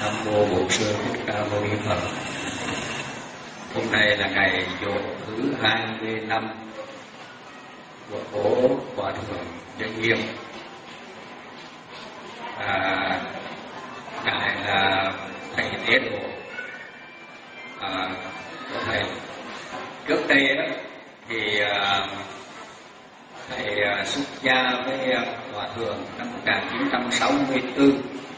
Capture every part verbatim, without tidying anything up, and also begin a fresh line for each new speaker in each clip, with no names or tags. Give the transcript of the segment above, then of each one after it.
Nam mô Bổn Sư Thích Ca Mâu Ni Phật. Hôm nay là ngày giỗ thứ hai mươi lăm của cố Hòa Thượng Dân Nghiêm. À, ngài là thầy Tế Độ. À, thầy trước đây đó, thì à, thầy à, xuất gia với à, Hòa Thượng năm một nghìn chín trăm sáu mươi tư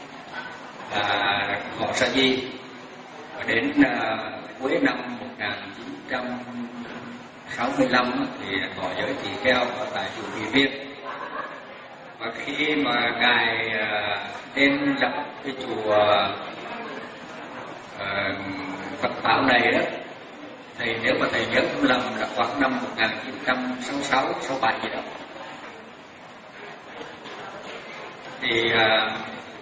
là họ Sa Di, và đến à, cuối năm một nghìn chín trăm sáu mươi lăm thì họ giới tỳ kheo ở tại chùa Kỳ Viên. Và khi mà ngài à, đến lập cái chùa à, Phật Bảo này đó, thì nếu mà thầy nhớ không lầm là khoảng năm một nghìn chín trăm sáu mươi sáu, sáu mươi bảy gì đó, thì à,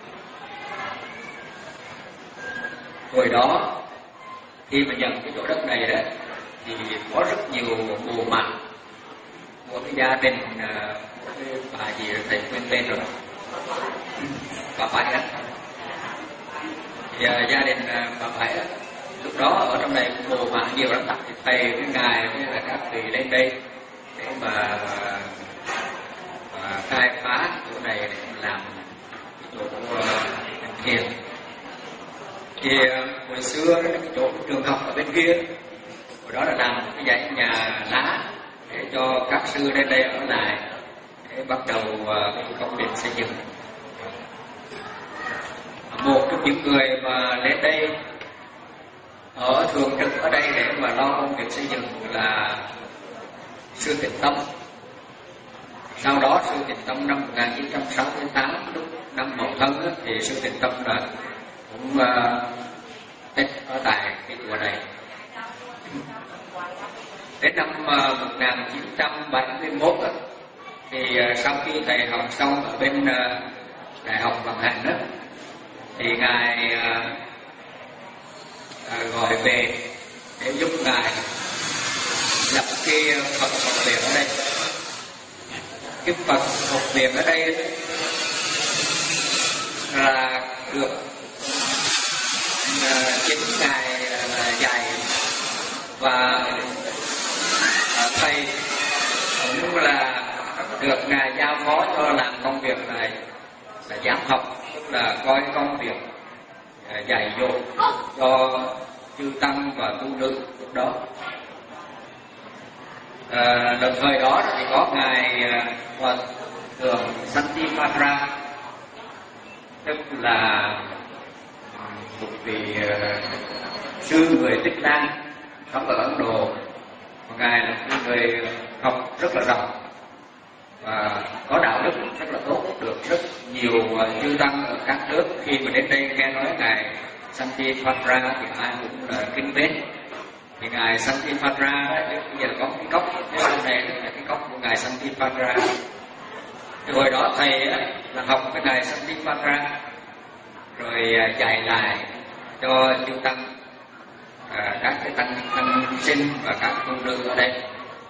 hồi đó khi mà nhận cái chỗ đất này đó thì có rất nhiều mồ mả của cái gia đình à, của cái bà gì rồi thầy quên tên rồi, bà Bảy đó. Thì à, gia đình à, bà Bảy đó, lúc đó ở trong này mồ mả nhiều lắm, thì thầy với ngài với là các vị lên đây để mà à, khai phá chỗ này để làm cái chỗ uh, thiền. Thì uh, hồi xưa cái chỗ trường học ở bên kia, hồi đó là làm một cái dãy nhà lá để cho các sư lên đây ở lại để bắt đầu uh, cái công việc xây dựng. Một trong những người mà lên đây ở thường trực ở đây để mà lo công việc xây dựng là sư Tịnh Tông. Sau đó sư Tịnh Tông năm một nghìn chín trăm sáu mươi tám, lúc năm Mậu Thân đó, thì sư Tịnh Tông là cũng uh, tích ở tại cái chùa này. Đến năm uh, một nghìn chín trăm bảy mươi mốt đó, thì uh, sau khi thầy học xong ở bên uh, Đại học Vận Hành đó, thì ngài uh, uh, gọi về để giúp ngài lập cái Phật học viện ở đây. Cái Phật học viện ở đây là được uh, chính ngài là dạy, và uh, thầy cũng là được ngài giao phó cho làm công việc này là giảng học, tức là coi công việc uh, dạy dỗ cho chư tăng và tu nữ lúc đó. À, đồng thời đó thì có ngài Hòa Thượng Santipatra, tức là một vị uh, sư người Tích Lan sống ở Ấn Độ. Ngài là một người học rất là rộng và có đạo đức rất là tốt, được rất nhiều uh, chư tăng ở các nước khi mà đến đây nghe nói ngài Santipatra thì ai cũng là kính mến. Thì ngài Santipatra bây giờ có cái cốc, cái sau này là cái cốc của ngài Santipatra. Thì hồi đó thầy là học với ngài Santipatra rồi dạy lại cho chư tăng, à, các cái tăng tăng sinh và các tu nữ ở đây.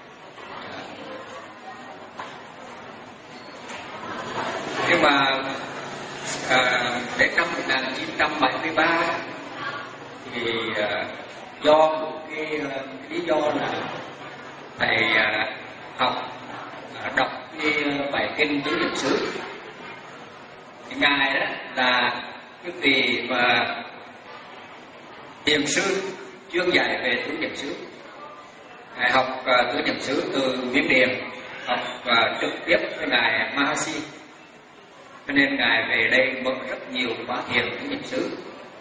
Nhưng mà à, đến năm một nghìn chín trăm bảy mươi ba thì à, do một cái, cái lý do là thầy à, học à, đọc cái bài kinh Tứ Niệm xứ. Thì ngài đó là cái vị mà thiền sư chuyên dạy về Tứ Niệm xứ. Ngài học uh, Tứ Niệm xứ từ Miến Điện, học uh, trực tiếp với ngài Mahasi, cho nên ngài về đây mượn rất nhiều khóa thiền Tứ Niệm xứ.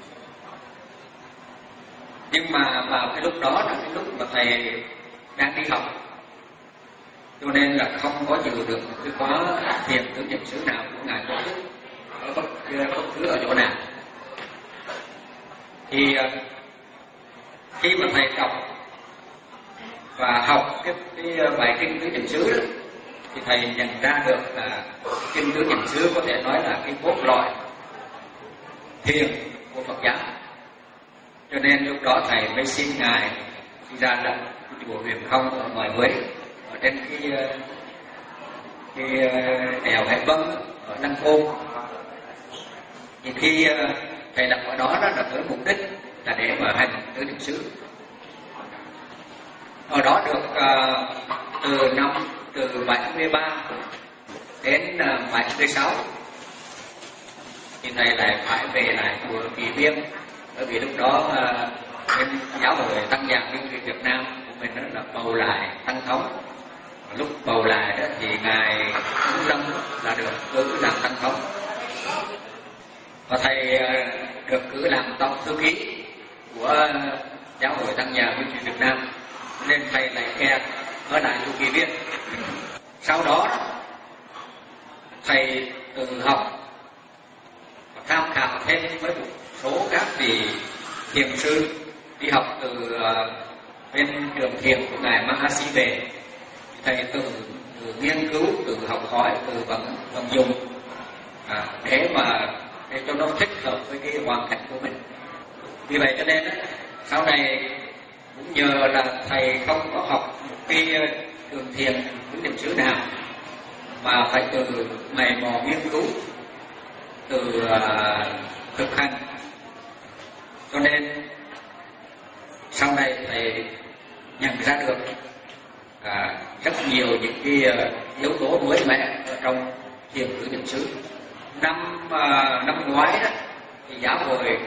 Nhưng mà vào cái lúc đó là cái lúc mà thầy đang đi học, cho nên là không có dự được cái khóa thiền Tứ Niệm xứ nào của ngài tổ chức ở bất, bất cứ ở chỗ nào. Thì khi mà thầy đọc và học cái, cái bài kinh Tứ Niệm xứ đó, thì thầy nhận ra được là kinh Tứ Niệm xứ có thể nói là cái cốt lõi thiền của Phật giáo. Cho nên lúc đó thầy mới xin ngài đi ra lập chùa Huyền Không ở ngoài Huế, ở trên cái cái đèo Hải Vân ở Lăng Cô. Thì khi thầy lập ở đó đó là với mục đích là để mà hành tứ niệm xứ. Ở đó được uh, từ năm từ bảy mươi ba đến uh, bảy mươi sáu thì thầy lại phải về lại chùa Kỳ Viên, bởi vì lúc đó uh, bên giáo hội Tăng Giang Miếu Thủy Việt Nam của mình đó là bầu lại tăng thống. Lúc bầu lại đó thì ngài Ứng Lâm là được cử làm tăng thống, và thầy được cử làm tổng thư ký của giáo hội Tăng Giang Miếu Thủy Việt Nam, nên thầy lại kẹt ở lại chùa Kỳ Viên. Sau đó thầy tự học và tham khảo thêm với một số các vị thiền sư đi học từ bên trường thiền của ngài Mahasi về. Thầy từ, từ nghiên cứu, từ học hỏi, từ vận vận dụng à, để mà để cho nó thích hợp với cái hoàn cảnh của mình. Vì vậy cho nên sau này cũng nhờ là thầy không có học một cái trường thiền tứ niệm xứ nào, mà phải từ mày mò nghiên cứu, từ uh, thực hành, cho nên sau này thầy nhận ra được à, rất nhiều những cái uh, yếu tố mới mẻ ở trong thiền tứ niệm xứ. Năm uh, năm ngoái đó thì giáo hội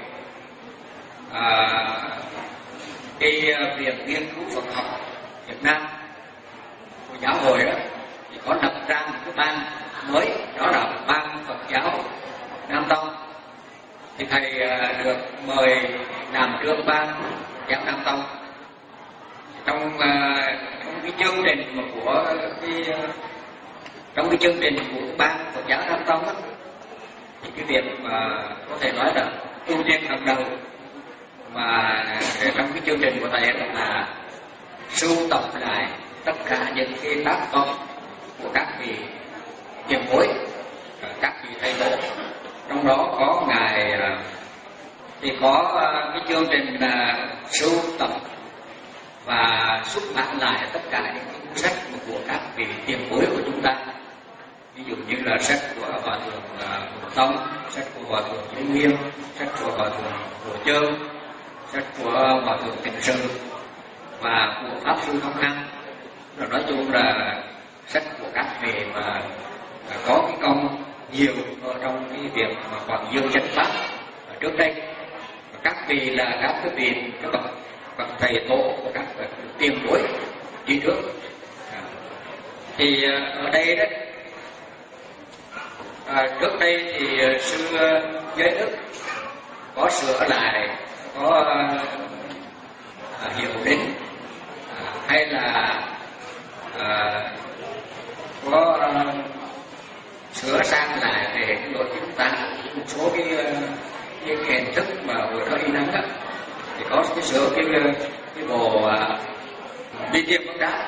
uh, cái uh, việc nghiên cứu Phật học Việt Nam của giáo hội đó thì có lập ra một cái ban mới, đó là ban Phật giáo Nam Tông. Thì thầy uh, được mời làm trưởng ban giáo Nam Tông. Trong uh, trong cái chương trình mà của cái uh, trong cái chương trình của ban Phật giáo Nam Tông đó, thì cái việc mà có thể nói là ưu tiên hàng đầu mà trong cái chương trình của thầy là sưu tập lại tất cả những cái tác phẩm của các vị tiền bối, các vị thầy tổ. Trong đó có ngài thì có cái chương trình là sưu tập và xuất bản lại tất cả những cuốn sách của các vị tiền bối của chúng ta. Ví dụ như là sách của Hòa thượng Bồ Tông, sách của Hòa thượng Giới Nghiêm, sách của Hòa thượng Hồ Chơn, sách của Hòa thượng Tịnh Sư và của Pháp sư Thông Năng. Rồi nói chung là sách của các vị mà có cái công nhiều ở trong cái việc mà Hoàng Dương chánh pháp ở trước đây. Và các vị là các cái vị các bậc bậc thầy tổ của các tiền bối đi trước. Thì ở đây đó, à, trước đây thì sư Giới Đức có sửa lại, có à, hiệu đính à, hay là à, có à, sửa sang lại về cái nội chúng ta một số cái cái hình thức mà vừa đó in ấn đó, thì có cái sửa cái cái bộ đi tiêm bóng đá.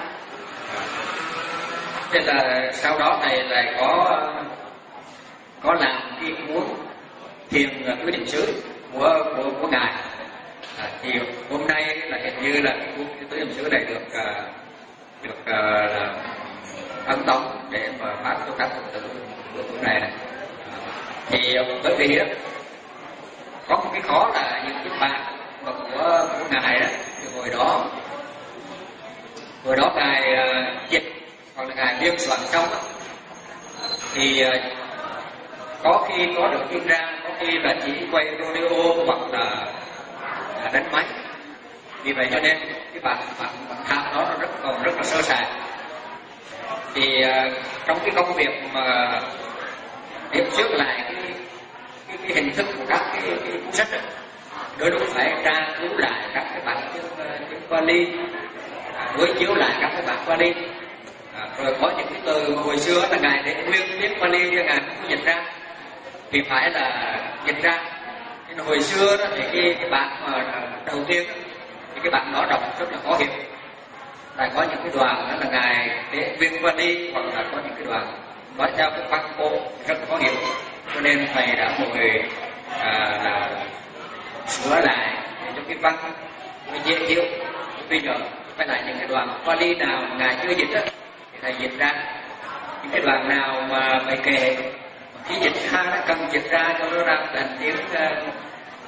Thế là sau đó thầy lại có có làm cái cuốn thiền tứ niệm xứ của của của ngài. À, thì hôm nay là hình như là cái cuốn tứ niệm xứ này được uh, được uh, ấn tống để mà phát cho các phật tử của cuốn này này. À, thì bởi vì đó có một cái khó là những cái bạn mà của của ngài đó, thì hồi đó hồi đó ngài uh, dịch hoặc là ngài biên soạn xong đó, thì uh, có khi có được in ra, có khi là chỉ quay video hoặc là, là đánh máy. Vì vậy cho nên cái bản bản bản thảo đó nó rất còn rất là sơ sài. Thì uh, trong cái công việc mà điểm xuyết lại cái, cái, cái hình thức của các cái, cái cuốn sách đó, đôi lúc phải tra cứu lại các cái bản tiếng tiếng Pali, đối chiếu lại các cái bản Pali. À, rồi có những cái từ mà hồi xưa là ngài để nguyên tiếng Pali cho ngài không dịch ra thì phải là dịch ra. Nhưng hồi xưa đó thì cái, cái bản mà đầu tiên đó, thì cái bản đó đọc rất là khó hiểu. Tại có những cái đoạn đó là ngài để nguyên Pali, hoặc là có những cái đoạn nói theo cái văn cô rất khó hiểu, cho nên thầy đã ngồi à, là sửa lại để cho cái văn nó dễ hiểu. Bây giờ phải lại những cái đoạn Pali nào mà ngài chưa dịch đó thì thầy dịch ra, những cái đoạn nào mà bài kệ khi dịch ra nó cần dịch ra cho nó ra thành tiếng uh,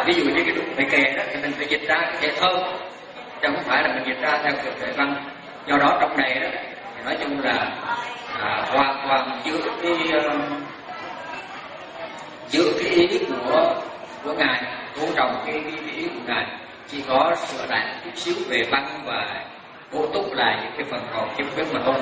ví dụ như cái đục bài kệ đó thì mình phải dịch ra cái thể thơ, chứ không phải là mình dịch ra theo kiểu thể văn. Do đó trong này đó thì nói chung là à, hoàn toàn giữa cái uh, giữa cái ý của của ngài, tôn trọng cái, cái, cái ý của ngài, chỉ có sửa lại chút xíu về văn và bổ túc lại những cái phần còn khiếm khuyết mà thôi.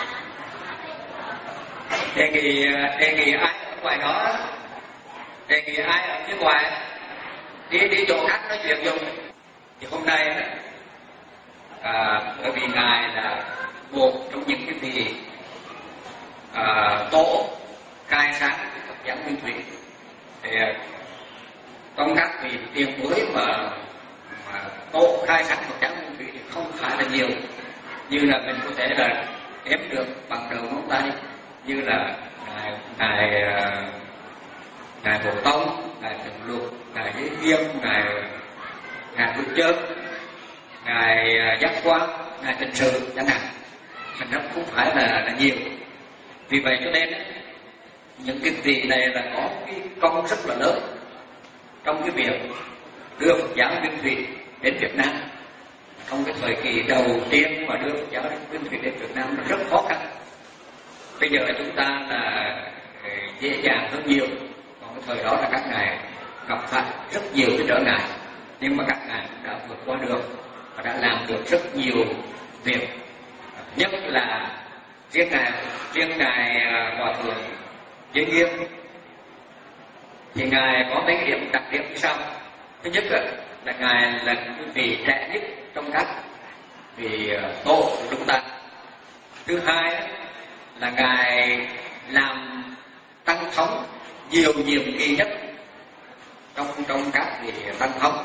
Đề nghị đề nghị ai ở ngoài đó, đề nghị ai ở phía ngoài đi đi chỗ khác nói chuyện dùng. Thì hôm nay đó, à, bởi vì ngài là một trong những cái vị à, tổ khai sáng Phật giáo Nguyên Thủy, thì trong các vị tiền bối mà, mà tổ khai sáng Phật giáo Nguyên Thủy thì không phải là nhiều, như là mình có thể là đếm được bằng đầu ngón tay, như là ngài ngài ngài Hồ Tông, ngài Trần Lục, ngài Giới Nghiêm, ngài ngài Bút Chớp, ngài Giác Quang, ngài Tịnh Sự chẳng hạn, thành ra cũng phải là, là nhiều. Vì vậy cho nên những cái vị này là có cái công rất là lớn trong cái việc đưa Phật giáo Nguyên Thủy đến Việt Nam. Trong cái thời kỳ đầu tiên mà đưa Phật giáo Nguyên Thủy đến Việt Nam là rất khó khăn. Bây giờ chúng ta là dễ dàng hơn nhiều, còn cái thời đó là các ngài gặp phải rất nhiều cái trở ngại, nhưng mà các ngài đã vượt qua được và đã làm được rất nhiều việc. Nhất là riêng ngài riêng ngài Hòa Thượng Giới Nghiêm thì ngài có mấy điểm đặc điểm như sau. Thứ nhất là ngài là cái vị trẻ nhất trong các vị tổ của chúng ta. Thứ hai là ngài làm tăng thống nhiều nhiệm kỳ nhất trong trong các vị tăng thống.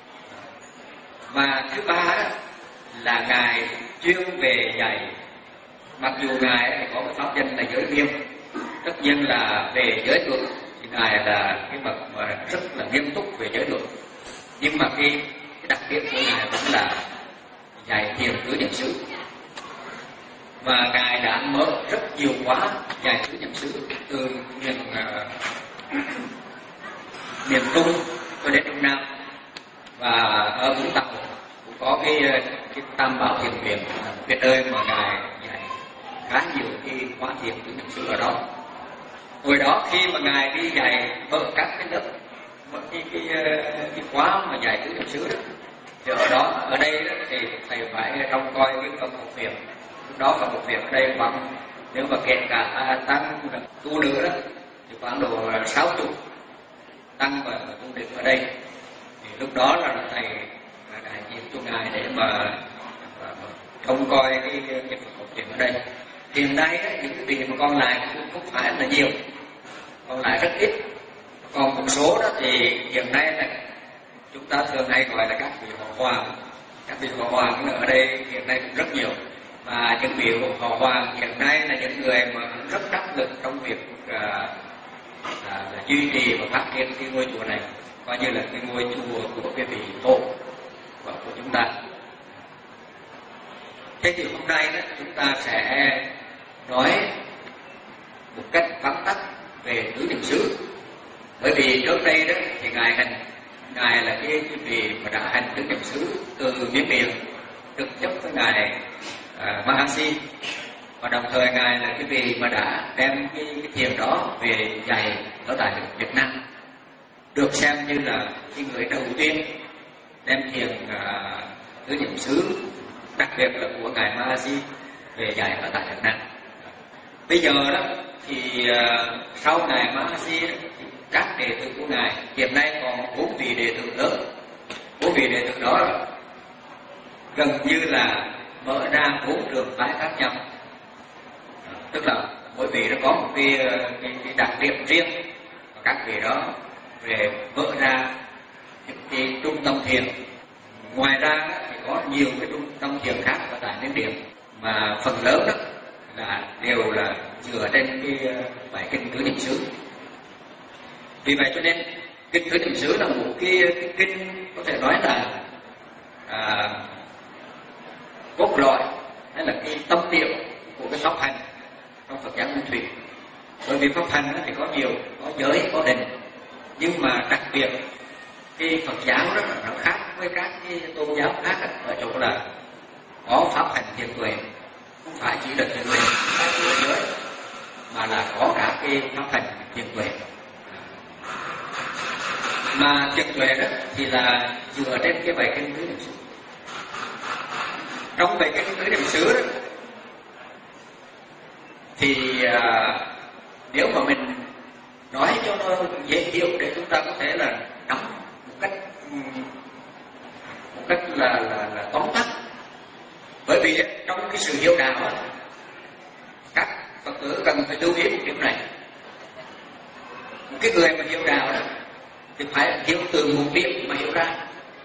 Và thứ ba là ngài chuyên về dạy, mặc dù ngài thì có cái pháp danh là Giới Nghiêm, tất nhiên là về giới luật thì ngài là cái bậc mà rất là nghiêm túc về giới luật, nhưng mà cái, cái đặc điểm của ngài vẫn là dạy thiền tứ niệm xứ. Và ngài đã mở rất nhiều khóa dạy tứ niệm xứ từ miền uh, miền Trung cho đến Trung Nam, và ở Vũng Tàu cũng có cái, cái Tam Bảo Thiền Viện, cái nơi mà ngài dạy khá nhiều cái khóa thiền tứ niệm xứ ở đó. Hồi đó khi mà ngài đi dạy mở các cái lớp, một cái cái, cái khóa mà dạy tứ niệm xứ đó, thì ở đó ở đây đó, thì thầy phải trông coi cái phần một việc. Lúc đó phần một việc ở đây khoảng, nếu mà kể cả tăng tu nữa đó thì khoảng độ sáu chục tăng và tu định ở đây. Thì lúc đó là thầy đại diện cho ngài để mà trông coi cái cái phần một việc ở đây. Hiện nay đó, những cái vị mà còn lại cũng không phải là nhiều, còn lại rất ít. Còn một số đó thì hiện nay là chúng ta thường hay gọi là các vị họ hoàng. Các vị họ hoàng ở đây hiện nay cũng rất nhiều. Và những vị họ hoàng hiện nay là những người mà rất đắc lực trong việc uh, là, là duy trì và phát triển cái ngôi chùa này, coi như là cái ngôi chùa của cái vị tổ của, của chúng ta. Thế thì hôm nay đó, chúng ta sẽ nói một cách vắn tắt về tứ niệm xứ. Bởi vì trước đây đó thì ngài hành ngài là cái, cái vị mà đã hành tứ niệm xứ từ miến Điện trực tiếp với ngài uh, Mahasi, và đồng thời ngài là cái vị mà đã đem cái, cái thiền đó về dạy ở tại Việt Nam, được xem như là cái người đầu tiên đem thiền uh, tứ niệm xứ, đặc biệt là của ngài Mahasi, về dạy ở tại Việt Nam. Bây giờ đó thì uh, sau ngài Mahasi thì các đệ tử của ngài hiện nay còn bốn vị đệ tử lớn. Bốn vị đệ tử đó gần như là mở ra bốn trường phái khác nhau, tức là mỗi vị nó có một cái, cái, cái đặc điểm riêng, và các vị đó về mở ra những cái trung tâm thiền. Ngoài ra thì có nhiều cái trung tâm thiền khác ở tại Miến Điện, mà phần lớn đó là đều là dựa trên cái bài kinh tứ niệm xứ. Vì vậy cho nên kinh tứ niệm xứ là một cái, cái kinh có thể nói là à, cốt lõi hay là cái tâm điểm của cái pháp hành trong Phật giáo Nguyên Thủy. Bởi vì pháp hành thì có nhiều, có giới, có định, nhưng mà đặc biệt cái Phật giáo đó nó khác với các cái tôn giáo khác ở chỗ là có pháp hành thiền tuệ, không phải chỉ là thiền tuệ các cái giới, mà là có cả cái pháp hành thiền tuệ. Mà thiền tuệ đó thì là dựa trên cái bài kinh tứ niệm xứ. Trong bài kinh tứ niệm xứ đó thì à, nếu mà mình nói cho nó dễ hiểu để chúng ta có thể là nắm một cách một cách là là, là tóm tắt. Bởi vì trong cái sự hiểu đạo đó, các Phật tử cần phải lưu ý một điểm này: một cái người mà hiểu đạo đó thì phải hiểu từ một điểm mà hiểu ra,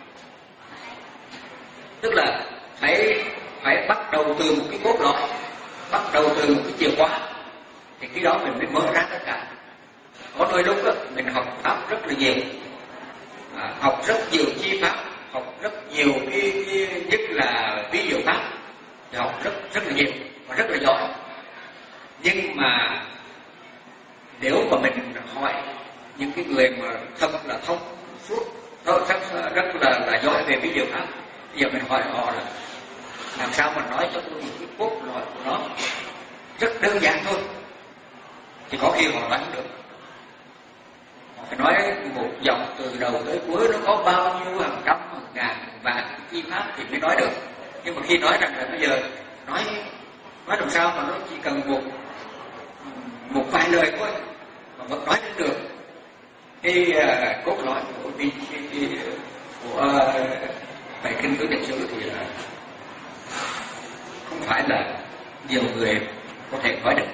tức là phải phải bắt đầu từ một cái cốt lõi, bắt đầu từ một cái chìa khóa, thì khi đó mình mới mở ra tất cả. Có đôi lúc đó, mình học pháp rất là nhiều, à, học rất nhiều chi pháp, học rất nhiều cái, cái nhất là ví dụ pháp, thì học rất rất là nhiều và rất là giỏi. Nhưng mà nếu mà mình hỏi những cái người mà thật là thông suốt, rất rất là là giỏi về ví dụ pháp, bây giờ mình hỏi họ là làm sao mà nói cho tôi một cái cốt lõi của nó rất đơn giản thôi, thì có khi họ nói không được. Họ phải nói một dòng từ đầu tới cuối nó có bao nhiêu hàng trăm hàng ngàn hàng vạn chi pháp thì mới nói được. Nhưng mà khi nói rằng là bây giờ nói nói làm sao mà nó chỉ cần một một vài lời thôi mà vẫn nói đến được cái uh, cốt lõi của vi của uh, bài kinh tứ niệm xứ thì là không phải là nhiều người có thể nói được.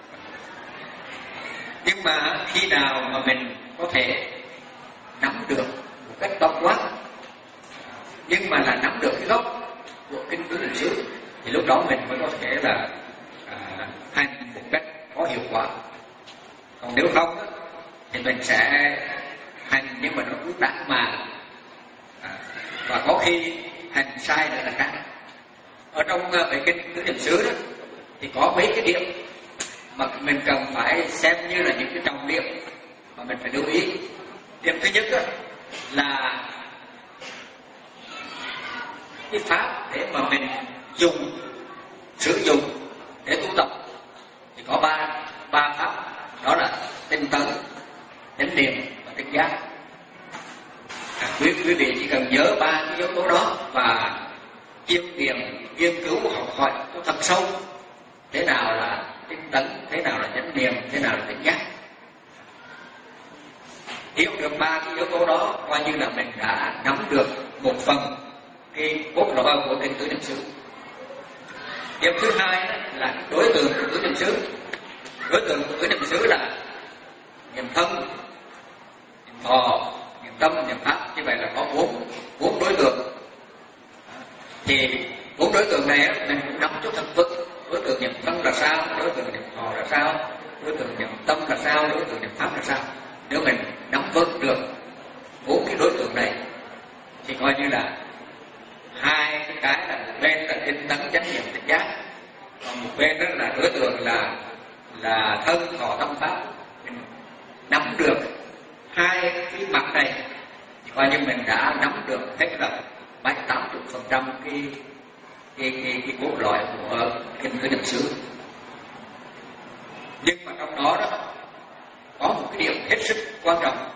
Nhưng mà khi nào mà mình có thể nắm được một cách tổng quát, nhưng mà là nắm được cái gốc của kinh tứ niệm xứ, thì lúc đó mình mới có thể là à, hành một cách có hiệu quả. Còn nếu không thì mình sẽ hành nhưng mà nó cứ tản mạn, à, và có khi hành sai nữa là khác. Ở trong bài kinh tứ niệm xứ đó thì có mấy cái điểm mà mình cần phải xem như là những cái trọng điểm mà mình phải lưu ý. Điểm thứ nhất đó là cái pháp để mà mình dùng sử dụng để tu tập thì có ba ba pháp, đó là tinh tấn, chánh niệm và tỉnh giác. À, quý, quý vị chỉ cần nhớ ba cái yếu tố đó và chiêm nghiệm, nghiên cứu, học hỏi cho thật sâu thế nào là tinh tấn, thế nào là chánh niệm, thế nào là tỉnh giác. Hiểu được ba cái yếu tố đó coi như là mình đã nắm được một phần cái cốt lõi của kinh tứ niệm xứ. Điểm thứ hai đó là đối tượng của tứ niệm xứ. Đối tượng của tứ niệm xứ là niệm thân, niệm thọ, niệm tâm, niệm pháp. Như vậy là có bốn bốn đối tượng. Thì bốn đối tượng này mình cũng nắm cho thật vững. Đối tượng niệm thân là sao, đối tượng niệm thọ là sao, đối tượng niệm tâm là sao, đối tượng niệm pháp là sao. Nếu mình nắm vững được bốn cái đối tượng này thì coi như là hai cái cái là một bên là tinh tấn chánh niệm tỉnh giác, còn một bên đó là đối tượng là là thân thọ tâm pháp. Mình nắm được hai cái mặt này thì coi như mình đã nắm được hết là bảy tám chục phần trăm cái cái cái cái cốt lõi của kinh tứ niệm xứ. Nhưng mà trong đó đó có một cái điểm hết sức quan trọng.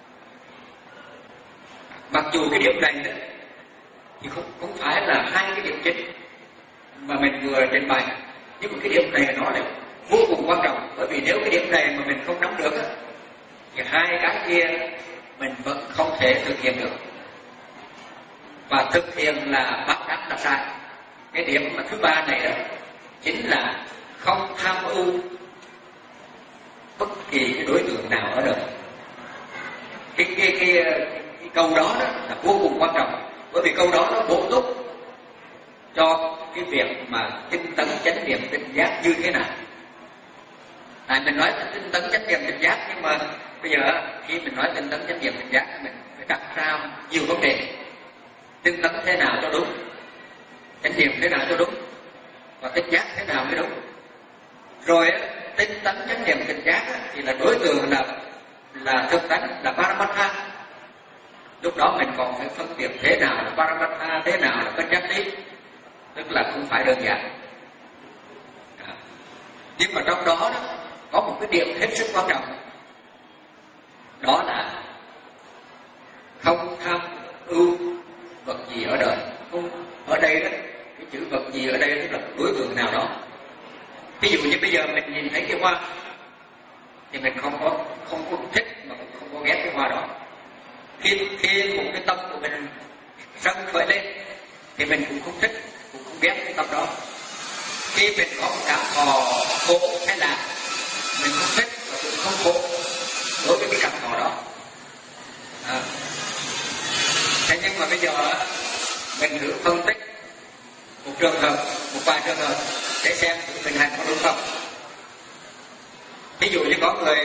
Mặc dù cái điểm này đó thì không không phải là hai cái điểm chính mà mình vừa trình bày, nhưng mà cái điểm này nó lại vô cùng quan trọng. Bởi vì nếu cái điểm này mà mình không nắm được thì hai cái kia mình vẫn không thể thực hiện được. Và thực hiện là bắt đắc là sai. Cái điểm mà thứ ba này đó chính là không tham ưu bất kỳ cái đối tượng nào ở đời. Cái cái cái, cái câu đó, đó là vô cùng quan trọng, bởi vì câu đó nó bổ túc cho cái việc mà tinh tấn chánh niệm tỉnh giác như thế nào. Tại mình nói là tinh tấn chánh niệm tỉnh giác, nhưng mà bây giờ khi mình nói tinh tấn chánh niệm tỉnh giác mình phải đặt ra nhiều vấn đề. Tinh tấn thế nào cho đúng, chánh niệm thế nào cho đúng, và tỉnh giác thế nào mới đúng. Rồi tinh tấn chánh niệm tỉnh giác thì là đối tượng là là thực tánh, là Paramatha. lúc đó mình còn phải phân biệt thế nào là Paramattha, thế nào là bất đắc lý, tức là không phải đơn giản. À. Nhưng mà trong đó, đó có một cái điểm hết sức quan trọng, đó là không tham ưu vật gì ở đời. Không, ở đây đó, cái chữ vật gì ở đây tức là đối tượng nào đó. Ví dụ như bây giờ mình nhìn thấy cái hoa thì mình không có không có thích mà cũng không có ghét cái hoa đó. Khi khi một cái tâm của mình sân khởi lên thì mình cũng không thích, cũng không ghét cái tâm đó. Khi mình có một cảm thọ khổ hay là mình không thích và cũng không khổ đối với cái cảm thọ đó. À. Thế nhưng mà bây giờ mình thử phân tích một trường hợp, một vài trường hợp để xem sự bình hành có đúng không. Ví dụ như có người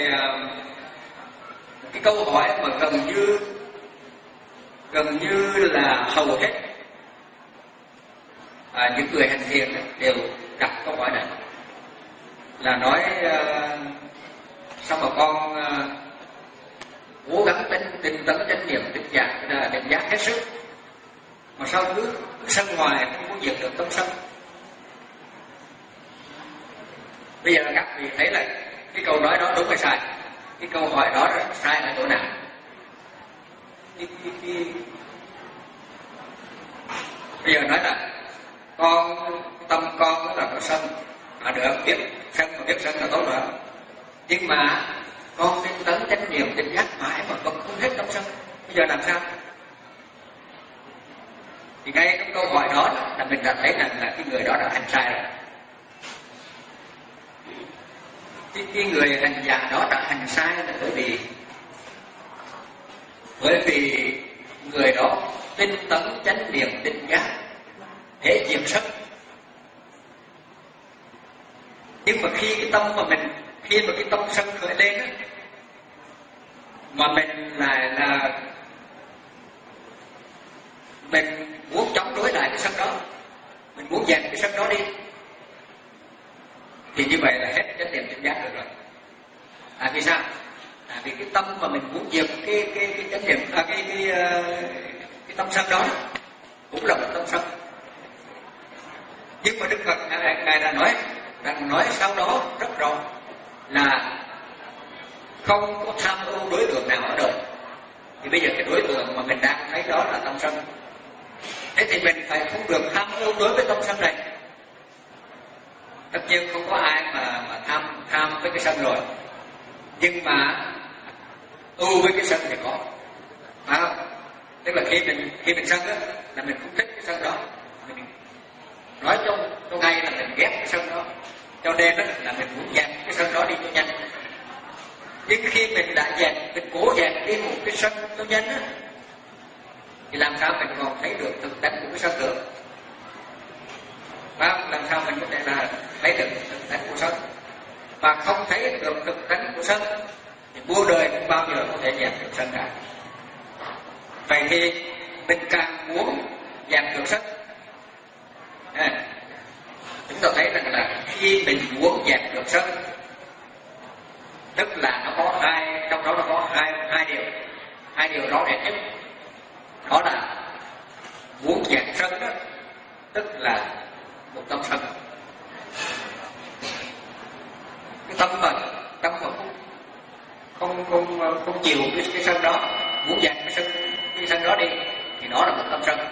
cái câu hỏi mà gần như gần như là hầu hết à, những người hành thiền đều đặt câu hỏi này là nói uh, sao mà con uh, cố gắng tinh tinh tấn chánh niệm định giác định giác hết sức mà sao cứ, cứ sân ngoài không có diệt được tâm sân. Bây giờ các vị thấy là cái câu nói đó đúng hay sai? Cái câu hỏi đó là sai ở chỗ nào? Cái, cái, cái... Bây giờ nói là con tâm con đó là có sân, à được, biết sân mà biết sân là tốt rồi. Nhưng mà con nên tấn chánh niệm định giác mãi mà vẫn không hết tâm sân. Bây giờ làm sao? Thì ngay trong câu hỏi đó là mình đã thấy rằng là cái người đó đã hành sai rồi. Cái, cái người hành giả đó đã hành sai là bởi vì bởi vì người đó tinh tấn chánh niệm định giác để diệt sân. Nhưng mà khi cái tâm mà mình khi mà cái tâm sân khởi lên á, mà mình lại là mình muốn chống đối lại cái sân đó, mình muốn dẹp cái sân đó đi, thì như vậy là hết chánh niệm định giác được rồi. À vì sao? À vì cái tâm mà mình muốn diệt cái cái cái chánh niệm à, cái cái, cái, cái tâm sân đó cũng là một tâm sân. Nhưng mà Đức Phật ngài đã nói, đang nói sau đó rất rõ là không có tham ưu đối tượng nào ở đời. Thì bây giờ cái đối tượng mà mình đang thấy đó là tâm sân. Thế thì mình phải không được tham ưu đối với tâm sân này. Tất nhiên không có ai mà, mà tham tham với cái sân rồi, nhưng mà ưu với cái sân thì có. À, tức là khi mình khi mình sân đó, là mình không thích cái sân đó, mình nói cho cho ngay là mình ghét cái sân đó, cho nên đó là mình muốn dẹp cái sân đó đi cho nhanh. Nhưng khi mình đã dẹp, mình cố dẹp đi một cái sân cho nhanh á, thì làm sao mình còn thấy được thực tánh của cái sân được? Và làm sao mình có thể là thấy được thực tánh của sân? Mà không thấy được thực tánh của sân thì vô đời không bao giờ có thể dẹp được sân cả. Vậy thì mình càng muốn dẹp được sân, à, chúng ta thấy rằng là khi mình muốn dẹp được sân, tức là nó có hai, trong đó nó có hai hai điều, hai điều rõ rệt nhất. Đó là muốn dẹp sân đó, tức là một tâm sân. Cái tâm mà tâm mà không không không không chịu cái, cái sân đó, muốn dẹp cái sân cái sân đó đi, thì đó là một tâm sân.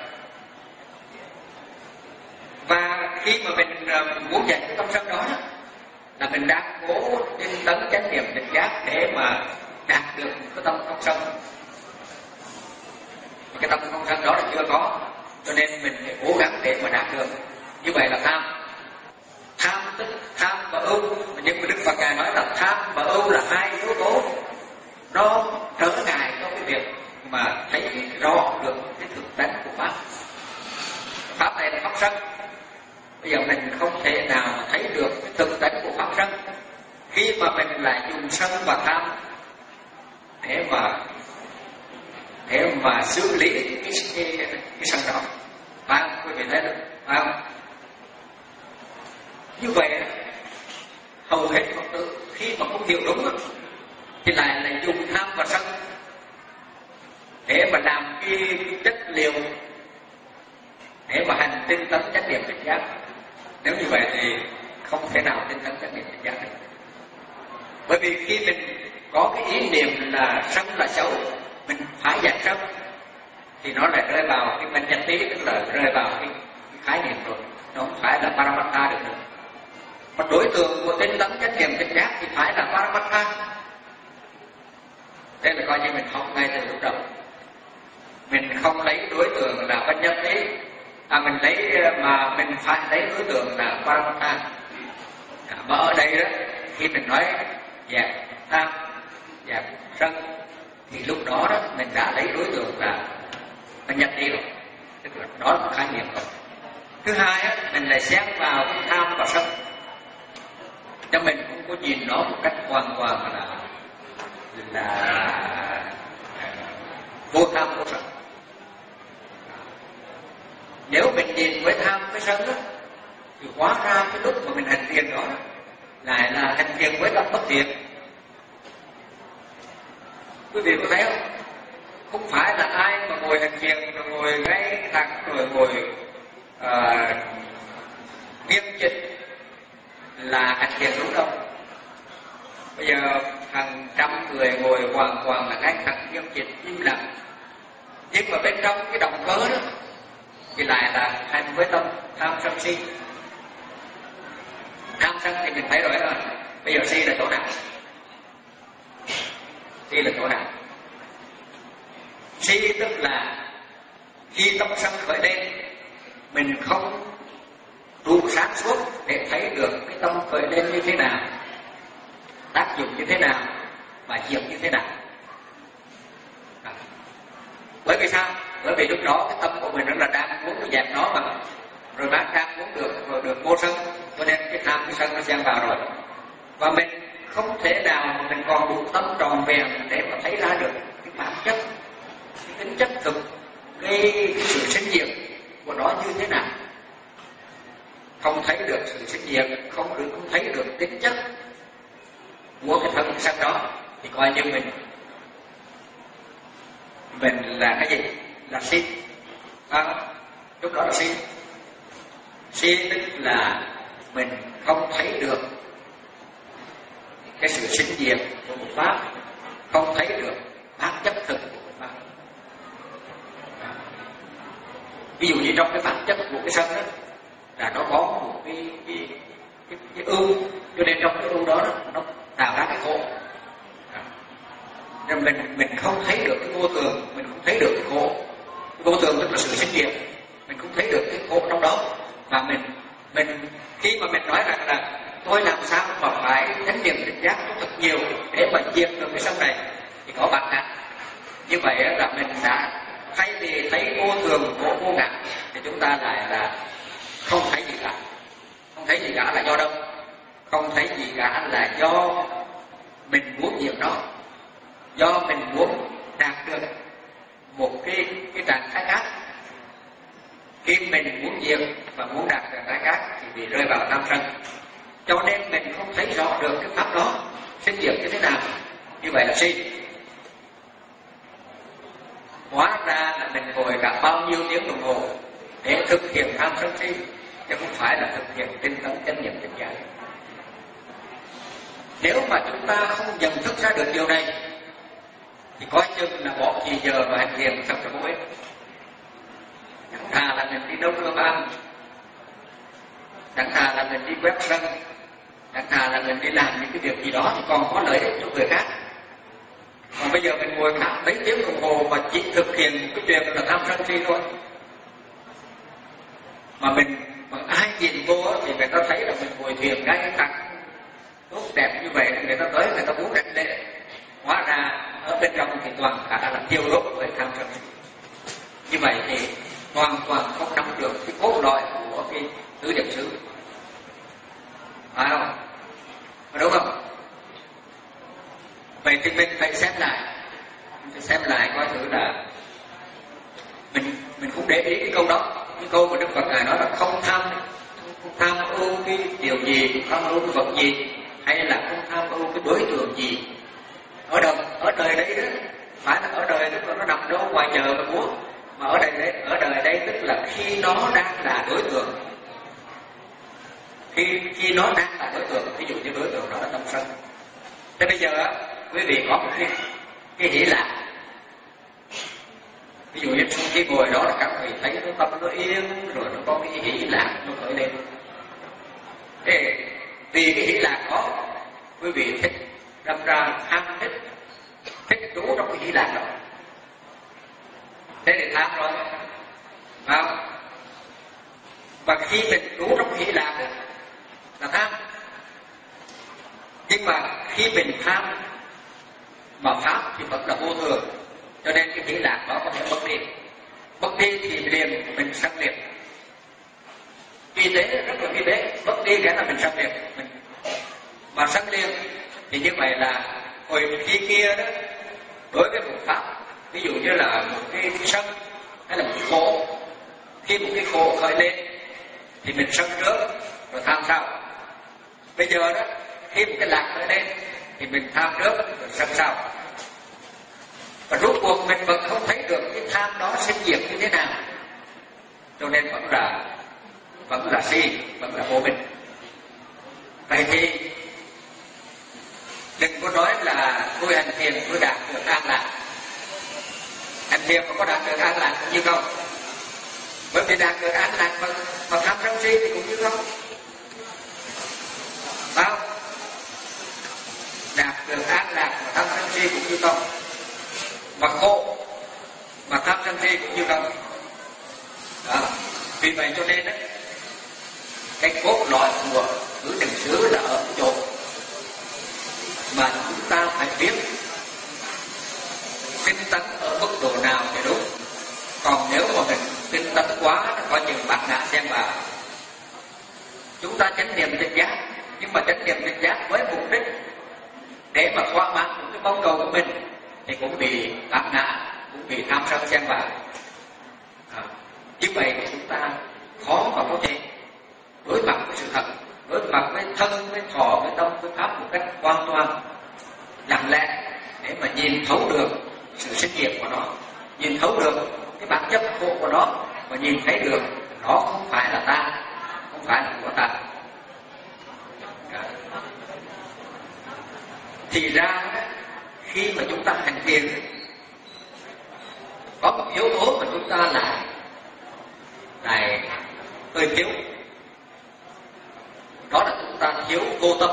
Và khi mà mình muốn dẹp cái tâm sân đó, là mình đang cố tinh tấn chánh niệm định giác để mà đạt được cái tâm không sân. Cái tâm không sân đó là chưa có, cho nên mình phải cố gắng để mà đạt được. Như vậy là tham. Tham tức tham và ưu, nhưng mà Đức Phật ngài nói là tham và ưu là hai yếu tố nó trở ngại trong cái việc mà thấy rõ được cái thực tánh của pháp. Pháp này là pháp sân. Bây giờ mình không thể nào mà thấy được cái thực tánh của pháp sân khi mà mình lại dùng sân và tham để mà để mà xử lý cái cái, cái, cái sân đó. Phải không? Quý vị thấy được? Phải không? Như vậy hầu hết Phật tử khi mà không hiểu đúng thì lại lại dùng tham và sân để mà làm cái chất liệu để mà hành tinh tấn chánh niệm tỉnh giác. Nếu như vậy thì không thể nào tinh tấn chánh niệm tỉnh giác được. Bởi vì khi mình có cái ý niệm là sân là xấu, mình phải dẹp sân, thì nó lại rơi vào cái minh nhật tí, tức là rơi vào cái, cái khái niệm rồi, nó không phải là Paramattha được nữa. Mà đối tượng của tinh tấn chánh niệm tỉnh giác thì phải là Paramattha. Thế là coi như mình học ngay từ lúc đầu. Mình không lấy đối tượng là minh nhật tí, à mình lấy mà mình phải lấy đối tượng là Paramattha. À, mà ở đây đó, khi mình nói dẹp tham, dẹp sân, thì lúc đó đó mình đã lấy đối tượng là minh nhật tí rồi, tức là đó là một khái niệm rồi. Thứ hai á, mình lại xét vào cái tham và sân, cho mình cũng có nhìn nó một cách hoàn toàn là là vô tham vô sân. Nếu mình nhìn với tham với sân đó, thì hóa ra cái lúc mà mình hành thiền đó lại là hành thiền với tâm bất thiện. Quý vị có thấy không? Không phải là ai mà ngồi hành thiền rồi ngồi gáy thẳng rồi ngồi uh, nghiêm chỉnh là hành thiền đúng đâu. Bây giờ hàng trăm người ngồi hoàn toàn là gáy thẳng nghiêm chỉnh im lặng, nhưng mà bên trong cái động cơ đó thì lại là hành với tâm tham sân si. Tham sân thì mình thấy rồi đó. Bây giờ si là chỗ nào? Si là chỗ nào? Si tức là khi tâm sân khởi lên, mình không đủ sáng suốt để thấy được cái tâm khởi lên như thế nào, tác dụng như thế nào và diệt như thế nào. À. Bởi vì sao? Bởi vì lúc đó cái tâm của mình rất là đang muốn dẹp nó mà, rồi bác đang muốn được rồi được vô sân, cho nên cái tham cái sân nó xen vào rồi, và mình không thể nào mà mình còn đủ tâm tròn vẹn để mà thấy ra được cái bản chất, cái tính chất thực, cái, cái sự sinh diệt của nó như thế nào. Không thấy được sự sinh diệt, không được không thấy được tính chất của cái thân sân đó, thì coi như mình mình là cái gì? Là si. À, lúc đó là si. Si tức là mình không thấy được cái sự sinh diệt của một pháp, không thấy được bản chất thực của một pháp. À. Ví dụ như trong cái bản chất của cái sân đó là nó có một cái cái cái, cái ưu, cho nên trong cái ưu đó, đó nó tạo ra cái khổ. À. Nên mình mình không thấy được cái vô thường, mình không thấy được cái khổ. Vô thường tức là sự sinh diệt, mình không thấy được cái khổ trong đó, và mình mình khi mà mình nói rằng là tôi làm sao mà phải chánh niệm tỉnh giác thật nhiều để mà diệt được cái sân này, thì có bạn ạ. Như vậy là mình đã thay vì thấy vô thường khổ vô ngã thì chúng ta lại là không thấy gì cả. Không thấy gì cả là do đâu? Không thấy gì cả là do mình muốn diệt nó, do mình muốn đạt được một cái cái trạng thái khác. Khi mình muốn diệt và muốn đạt được trạng thái khác thì bị rơi vào tham sân, cho nên mình không thấy rõ được cái pháp đó sinh diệt như thế nào. Như vậy là si. Hóa ra là mình ngồi cả bao nhiêu tiếng đồng hồ để thực hiện tham sân si, chứ không phải là thực hiện tinh tấn chánh niệm tỉnh giác. Nếu mà chúng ta không nhận thức ra được điều này thì coi chừng là bỏ thì giờ và hành thiền xong rồi không biết. Chẳng thà là mình đi nấu cơm ăn, chẳng thà là mình đi quét sân, chẳng thà là mình đi làm những cái việc gì đó thì còn có lợi ích cho người khác. Còn bây giờ mình ngồi cả mấy tiếng đồng hồ mà chỉ thực hiện cái chuyện là tham sân si thôi, mà mình mà ai nhìn vô thì người ta thấy là mình ngồi thiền cái thẳng tốt đẹp như vậy, người ta tới người ta muốn đánh lệ, hóa ra ở bên trong thì toàn cả là tiêu đốt với tham sân si. Như vậy thì hoàn toàn không nắm được cái cốt lõi của cái tứ niệm xứ, phải không? Đúng không? Vậy thì mình phải xem lại, mình phải xem lại coi thử là mình mình cũng để ý cái câu đó, cái câu mà Đức Phật ngài nói là không tham, không tham ưu cái điều gì, không tham ưu cái vật gì, hay là không tham ưu cái đối tượng gì. Ở đâu, ở đời đấy đó phải là ở đời tức là nó nằm đâu ngoài chợ mà muốn, mà ở đây ở đời đây tức là khi nó đang là đối tượng, khi khi nó đang là đối tượng, ví dụ như đối tượng đó là tâm sân. Thế bây giờ quý vị có một cái cái hỷ lạc, ví dụ như khi ngồi đó là các vị thấy nó tâm nó yên, rồi nó có cái hỷ lạc nó khởi lên. Thế vì cái hỷ lạc đó quý vị thích đâm ra tham thích thích trú trong cái hỷ lạc đó, thế thì tham rồi, phải không? Và khi mình trú trong cái hỷ lạc đó, là tham. Nhưng mà khi mình tham mà pháp thì vẫn là vô thường, cho nên cái hỷ lạc đó có thể mất đi. Mất đi thì liền mình sân liệt. Y tế rất là y tế, mất đi cái là mình sân liệt. Mình mà sân liệt thì như vậy là hồi khi kia đó, đối với một pháp, ví dụ như là một cái sân hay là một cái khổ, khi một cái khổ khởi lên thì mình sân trước rồi tham sau. Bây giờ đó, khi một cái lạc khởi lên thì mình tham trước rồi sân sau. Và rốt cuộc mình vẫn không thấy được cái tham đó sinh diệt như thế nào, cho nên vẫn là vẫn là si, vẫn là vô minh. Vậy thì đừng có nói là tôi hành thiền tôi đạt được an lạc. Hành thiền mà có đạt được an lạc cũng như không, bởi vì đạt được an lạc mà, mà tham sân si thì cũng như không. Sao? Đạt được an lạc mà tham sân si cũng như không, mà khổ mà tham sân si cũng như không. Đó. Vì vậy cho nên đấy, cái cốt lõi của tứ niệm xứ là ở chỗ mà chúng ta phải biết tinh tấn ở mức độ nào thì đúng. Còn nếu mà mình tinh tấn quá, có những bát ngã xen vào. Chúng ta chánh niệm tỉnh giác, nhưng mà chánh niệm tỉnh giác với mục đích để mà thỏa mãn một cái mong cầu của mình thì cũng bị bát ngã, cũng bị tham sân xen vào. À, như vậy thì chúng ta khó mà có thể đối mặt với sự thật, đối mặt với thân, với thọ, với tâm, với pháp một cách hoàn toàn lặng lẽ để mà nhìn thấu được sự sinh diệt của nó, nhìn thấu được cái bản chất khổ của nó, và nhìn thấy được nó không phải là ta, không phải là của ta. Thì ra khi mà chúng ta hành thiền có một yếu tố mà chúng ta lại lại hơi thiếu, đó là chúng ta thiếu vô tâm.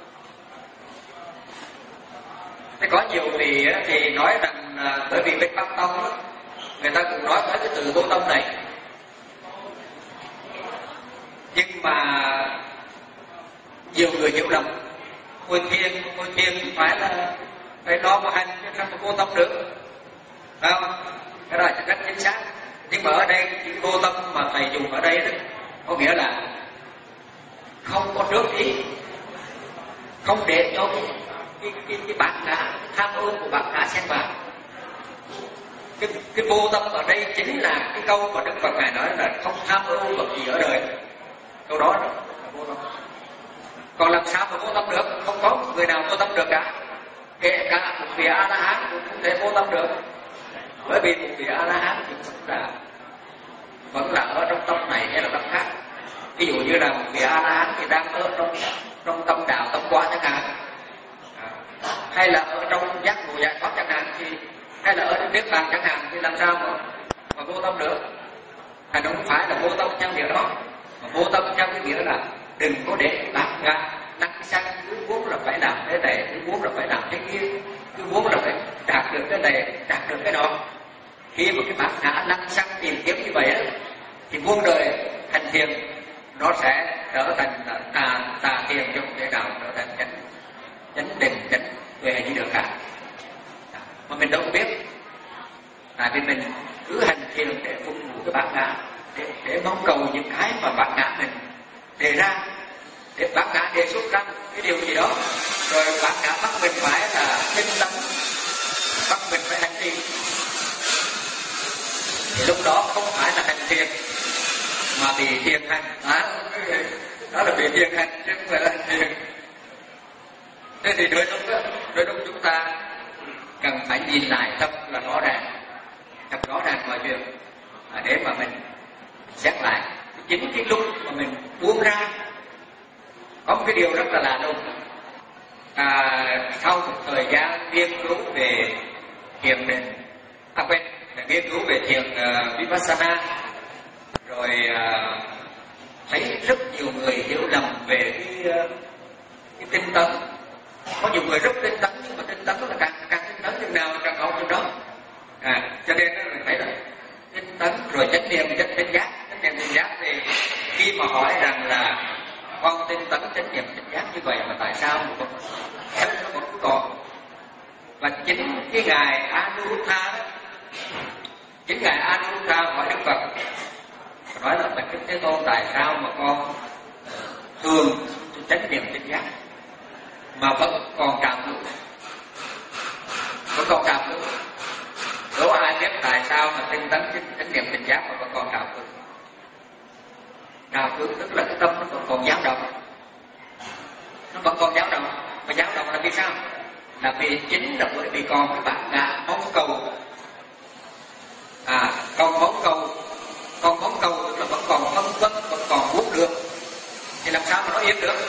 Thế có nhiều vị thì nói rằng bởi vì bên Bắc Tông người ta cũng nói tới cái từ vô tâm này, nhưng mà nhiều người hiểu lầm. Ngồi thiền, ngồi thiền phải là phải lo mà hành, chứ sao mà vô tâm được, phải không? Cái đó là rất chính xác. Nhưng mà ở đây chữ vô tâm mà thầy dùng ở đây đó, có nghĩa là không có trước ý, không để cho cái cái cái, cái bản ngã tham ưu của bản ngã xen vào. Cái cái vô tâm ở đây chính là cái câu mà Đức Phật ngài nói là không tham ưu vật gì ở đời. Câu đó là vô tâm. Còn làm sao mà vô tâm được? Không có người nào vô tâm được cả. Kể cả một vị A La Hán cũng không thể vô tâm được. Bởi vì một vị A La Hán thì vẫn là vẫn là ở trong tâm này hay là tâm khác. Ví dụ như là một vị A La Hán thì đang ở trong trong tâm đạo tâm quả chẳng hạn, à, hay là ở trong giác ngộ giải thoát chẳng hạn, thì hay là ở trong niết bàn chẳng hạn, thì làm sao mà mà vô tâm được? À, nó không phải là vô tâm trong nghĩa đó, mà vô tâm trong cái nghĩa là đừng có để bạc ngã nặng sang, cứ muốn là phải làm cái này, cứ muốn là phải làm cái kia, cứ muốn là phải đạt được cái này, đạt được cái đó. Khi mà cái bạc ngã nặng sang tìm kiếm như vậy á, thì muôn đời hành thiền nó sẽ trở thành tà tà thiền, chứ không thể nào trở thành chánh chánh định, chánh tuệ gì được cả. Mà mình đâu có biết, tại vì mình cứ hành thiền để phục vụ cái bạc ngã, để, để mong cầu những cái mà bạc ngã mình đề ra, để bác ngã đề xuất ra cái điều gì đó, rồi bác ngã bắt mình phải là tinh tấn, bắt mình phải hành trì, thì lúc đó không phải là hành thiền mà bị thiền hành. Đó, đó là bị thiền hành chứ không phải là hành thiền. Thế thì đôi lúc đó, đôi lúc chúng ta cần phải nhìn lại thật là rõ ràng, thật rõ ràng mọi chuyện à, để mà mình xét lại. Chính cái lúc mà mình buông ra có một cái điều rất là lạ luôn. À, sau một thời gian nghiên cứu về thiền định, à quên, nghiên cứu về thiền uh, Vipassana, rồi uh, thấy rất nhiều người hiểu lầm về cái, uh, cái tinh tấn. Có nhiều người rất tinh tấn, nhưng mà tinh tấn là càng càng tinh tấn chừng nào càng không chừng đó. À, cho nên mình thấy là tinh tấn rồi chánh niệm chánh chánh giác, chánh niệm chánh giác thì khi mà hỏi rằng là con tinh tấn chánh niệm chánh giác như vậy mà tại sao mà con nó vẫn còn? Và chính cái ngài Anuruddha đó, chính ngài Anuruddha hỏi Đức Phật, nói là Bạch Đức Thế Tôn, tại sao mà con thường chánh niệm chánh giác mà vẫn còn trào ngược, vẫn còn trào ngược? Đố ai biết tại sao mà tinh tấn chánh niệm chánh giác mà vẫn còn trào ngược? Trào ngược tức là cái tâm nó vẫn còn dao động, nó vẫn còn dao động. Mà dao động là vì sao? Là vì chính là bởi vì còn cái bản ngã móng cầu. À, còn móng cầu, còn móng cầu tức là vẫn còn phân vân, vẫn còn muốn được, thì làm sao mà nó yên được?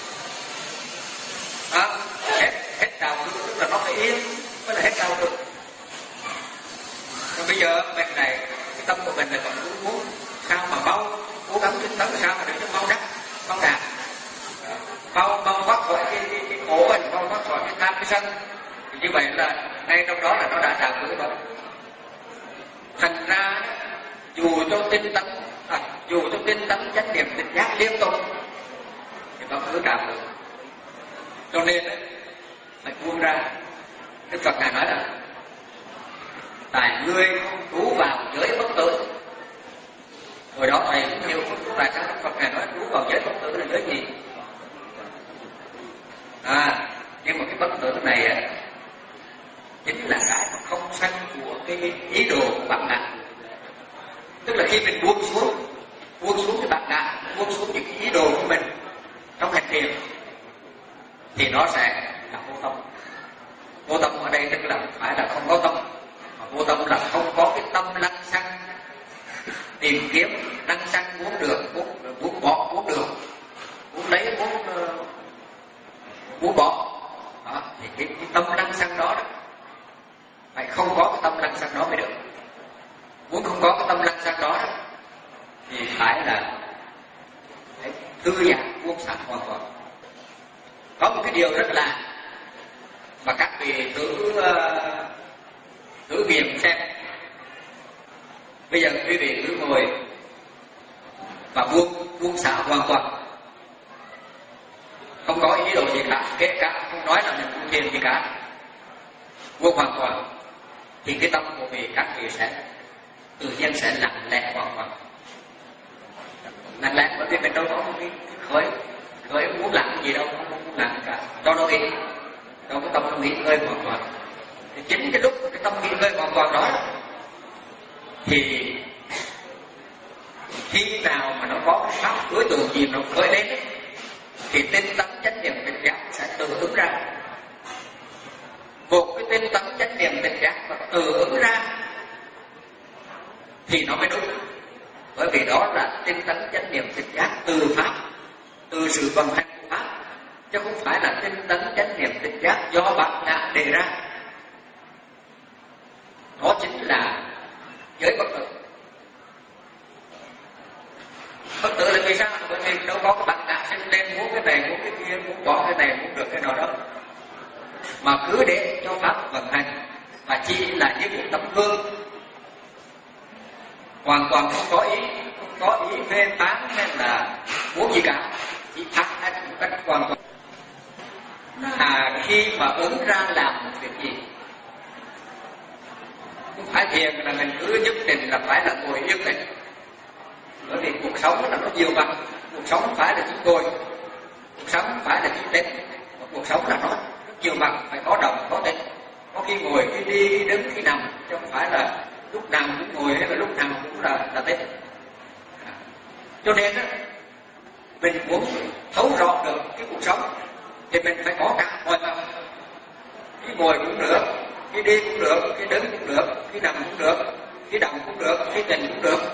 À, hết hết trào ngược tức là nó phải yên, mới là hết trào ngược. Còn bây giờ bên này cái tâm của mình là còn muốn muốn sao mà mau cố gắng tinh tấn sao mà để cho mau đắc, mau đạt, mau mau thoát khỏi cái, cái, cái khổ anh, mau thoát khỏi cái tham cái sân. Thì như vậy là ngay trong đó là nó đã trào ngược rồi. Thành ra dù cho tinh tấn, à, dù cho tinh tấn chánh niệm tỉnh giác liên tục thì vẫn cứ trào ngược. Cho nên phải buông ra. Đức Phật ngài nói là tại ngươi không trú vào giới bất tử. Hồi đó thầy cũng nhiều không tại sao Đức Phật ngài nói trú vào giới bất tử là giới gì? À, nhưng mà cái bất tử này chính là cái mà không sanh của cái ý đồ của bạn ngã. Tức là khi mình buông xuống, buông xuống cái bạn ngã, buông xuống những cái ý đồ của mình trong hành thiền, thì nó sẽ là vô tâm. Vô tâm ở đây tức là phải là không có tâm, mà vô tâm là không có cái tâm lăng xăng tìm kiếm, lăng xăng muốn được, muốn muốn bỏ, muốn được, muốn lấy, muốn uh, muốn bỏ. Đó, thì cái, cái tâm lăng xăng đó, đó phải không có cái tâm lăng xăng đó mới được. Muốn không có cái tâm lăng xăng đó, đó thì phải là phải thư giãn buông xả hoàn toàn. Có một cái điều rất là mà các vị thử uh, thử nghiệm xem. Bây giờ quý vị cứ ngồi và buông buông xả hoàn toàn, không có ý đồ gì cả, kể cả không nói là mình buông thiền gì cả, buông hoàn toàn, thì cái tâm của vị các vị sẽ tự nhiên sẽ lặng lẽ hoàn toàn. Lặng lẽ bởi vì mình đâu có một cái, cái khởi khởi muốn làm gì đâu, không muốn làm cả, cho nó nghỉ, cho cái tâm nó nghỉ ngơi hoàn toàn. Thì chính cái lúc cái tâm nghỉ ngơi hoàn toàn đó, thì khi nào mà nó có pháp đối tượng gì nó khởi lên, thì tinh tấn chánh niệm tỉnh giác sẽ tự ứng ra. Một cái tinh tấn chánh niệm tỉnh giác và tự ứng ra thì nó mới đúng. Bởi vì đó là tinh tấn chánh niệm tỉnh giác từ pháp, từ sự vận hành của pháp, chứ không phải là tinh tấn chánh niệm tỉnh giác do bản ngã đề ra. Đó chính là giới bất tử. Bất tử là vì sao? Bởi vì đâu có cái bản ngã sinh lên muốn cái này, muốn cái kia, muốn bỏ cái này, muốn được cái nào đó, mà cứ để cho pháp vận hành, và chỉ là như một tấm gương hoàn toàn không có ý, không có ý phê phán hay là muốn gì cả, chỉ thẳng hết một cách hoàn toàn. Là khi mà ứng ra làm một việc gì, không phải thiền là mình cứ nhất định là phải là ngồi yên này. Bởi vì cuộc sống là nó nhiều mặt, cuộc sống không phải là chỉ ngồi, cuộc sống không phải là chỉ tết, mà cuộc sống là nó rất nhiều mặt, phải có động, có tết, có khi ngồi, khi đi, đứng, khi nằm, chứ không phải là lúc nào cũng ngồi hay là lúc nào cũng là là tết. Cho nên á, mình muốn thấu rõ được cái cuộc sống thì mình phải có cả mọi mặt. Khi ngồi cũng được, khi đi cũng được, khi đứng cũng được, khi nằm cũng được, khi động cũng được, khi tình cũng được.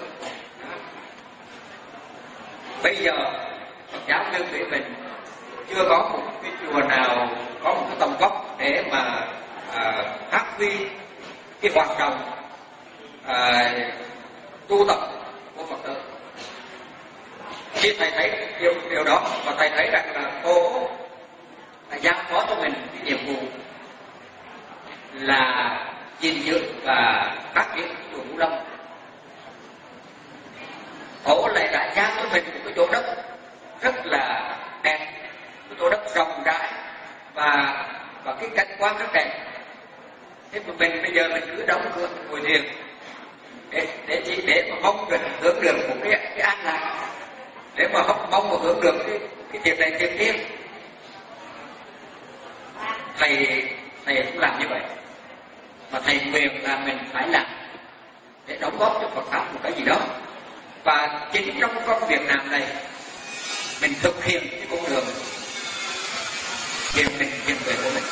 Bây giờ Phật giáo đơn vị mình chưa có một cái chùa nào có một cái tầm vóc để mà à, phát huy cái hoạt động à, tu tập của Phật tử. Khi thầy thấy điều, điều đó và thầy thấy rằng là cô là giao phó cho mình cái nhiệm vụ là gìn giữ và phát triển chùa Vũ Lâm. Tổ lại đã giao cho mình một cái chỗ đất rất là đẹp, cái chỗ đất rộng rãi và và cái cảnh quan rất đẹp. Thế mà mình bây giờ mình cứ đóng cửa ngồi thiền để để chỉ để mà mong được hướng được một cái cái an lạc, để mà mong mong mà hướng được cái cái thiền này thiền kia. Thầy thầy cũng làm như vậy, mà thầy nguyện là mình phải làm để đóng góp cho Phật pháp một cái gì đó. Và chính trong công việc làm này mình thực hiện cái con đường thiền mình thiền về của mình,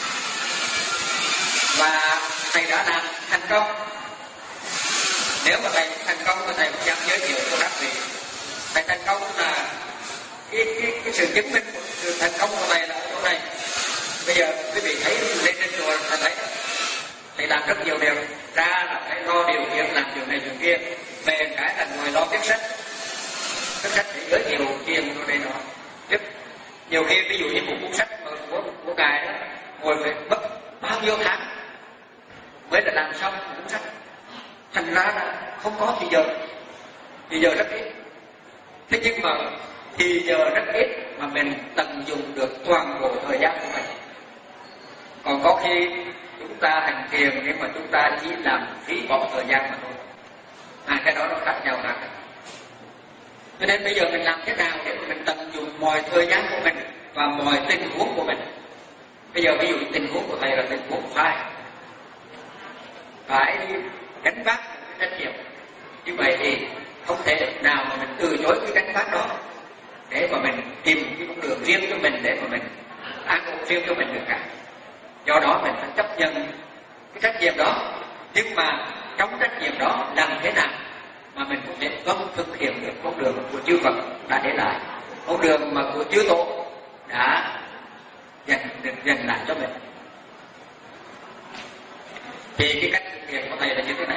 và thầy đã làm thành công. Nếu mà thầy thành công thì thầy cũng dám giới thiệu cho các vị. Thầy thành công là cái cái cái sự chứng minh của sự thành công của thầy là ở chỗ này. Bây giờ quý vị thấy lên trên chùa thầy thấy đó, thầy làm rất nhiều điều, ra là phải lo điều kiện làm chuyện này chuyện kia, về cái là ngồi lo viết sách, viết sách để giới thiệu tiền rồi đây nọ. Chứ nhiều khi ví dụ như một cuốn sách của của ngài đó ngồi phải mất bao nhiêu tháng mới là làm xong một cuốn sách, thành ra là không có thì giờ thì giờ rất ít. Thế nhưng mà thì giờ rất ít mà mình tận dụng được toàn bộ thời gian của mình. Còn có khi chúng ta hành thiền nhưng mà chúng ta chỉ làm phí bỏ thời gian mà thôi. À, cái đó nó khác nhau hẳn. Cho nên bây giờ mình làm thế nào để mình tận dụng mọi thời gian của mình và mọi tình huống của mình. Bây giờ ví dụ tình huống của thầy là tình huống phải phải gánh vác cái trách nhiệm. Như vậy thì không thể nào mà mình từ chối cái gánh vác đó để mà mình tìm cái con đường riêng cho mình, để mà mình an ổn riêng cho mình được cả. Do đó mình phải chấp nhận cái trách nhiệm đó, nhưng mà trong trách nhiệm đó làm thế nào mà mình có thể không thực hiện được con đường của chư Phật đã để lại, con đường mà của chư Tổ đã dành được dành lại cho mình. Thì cái cách thực hiện của thầy là như thế này.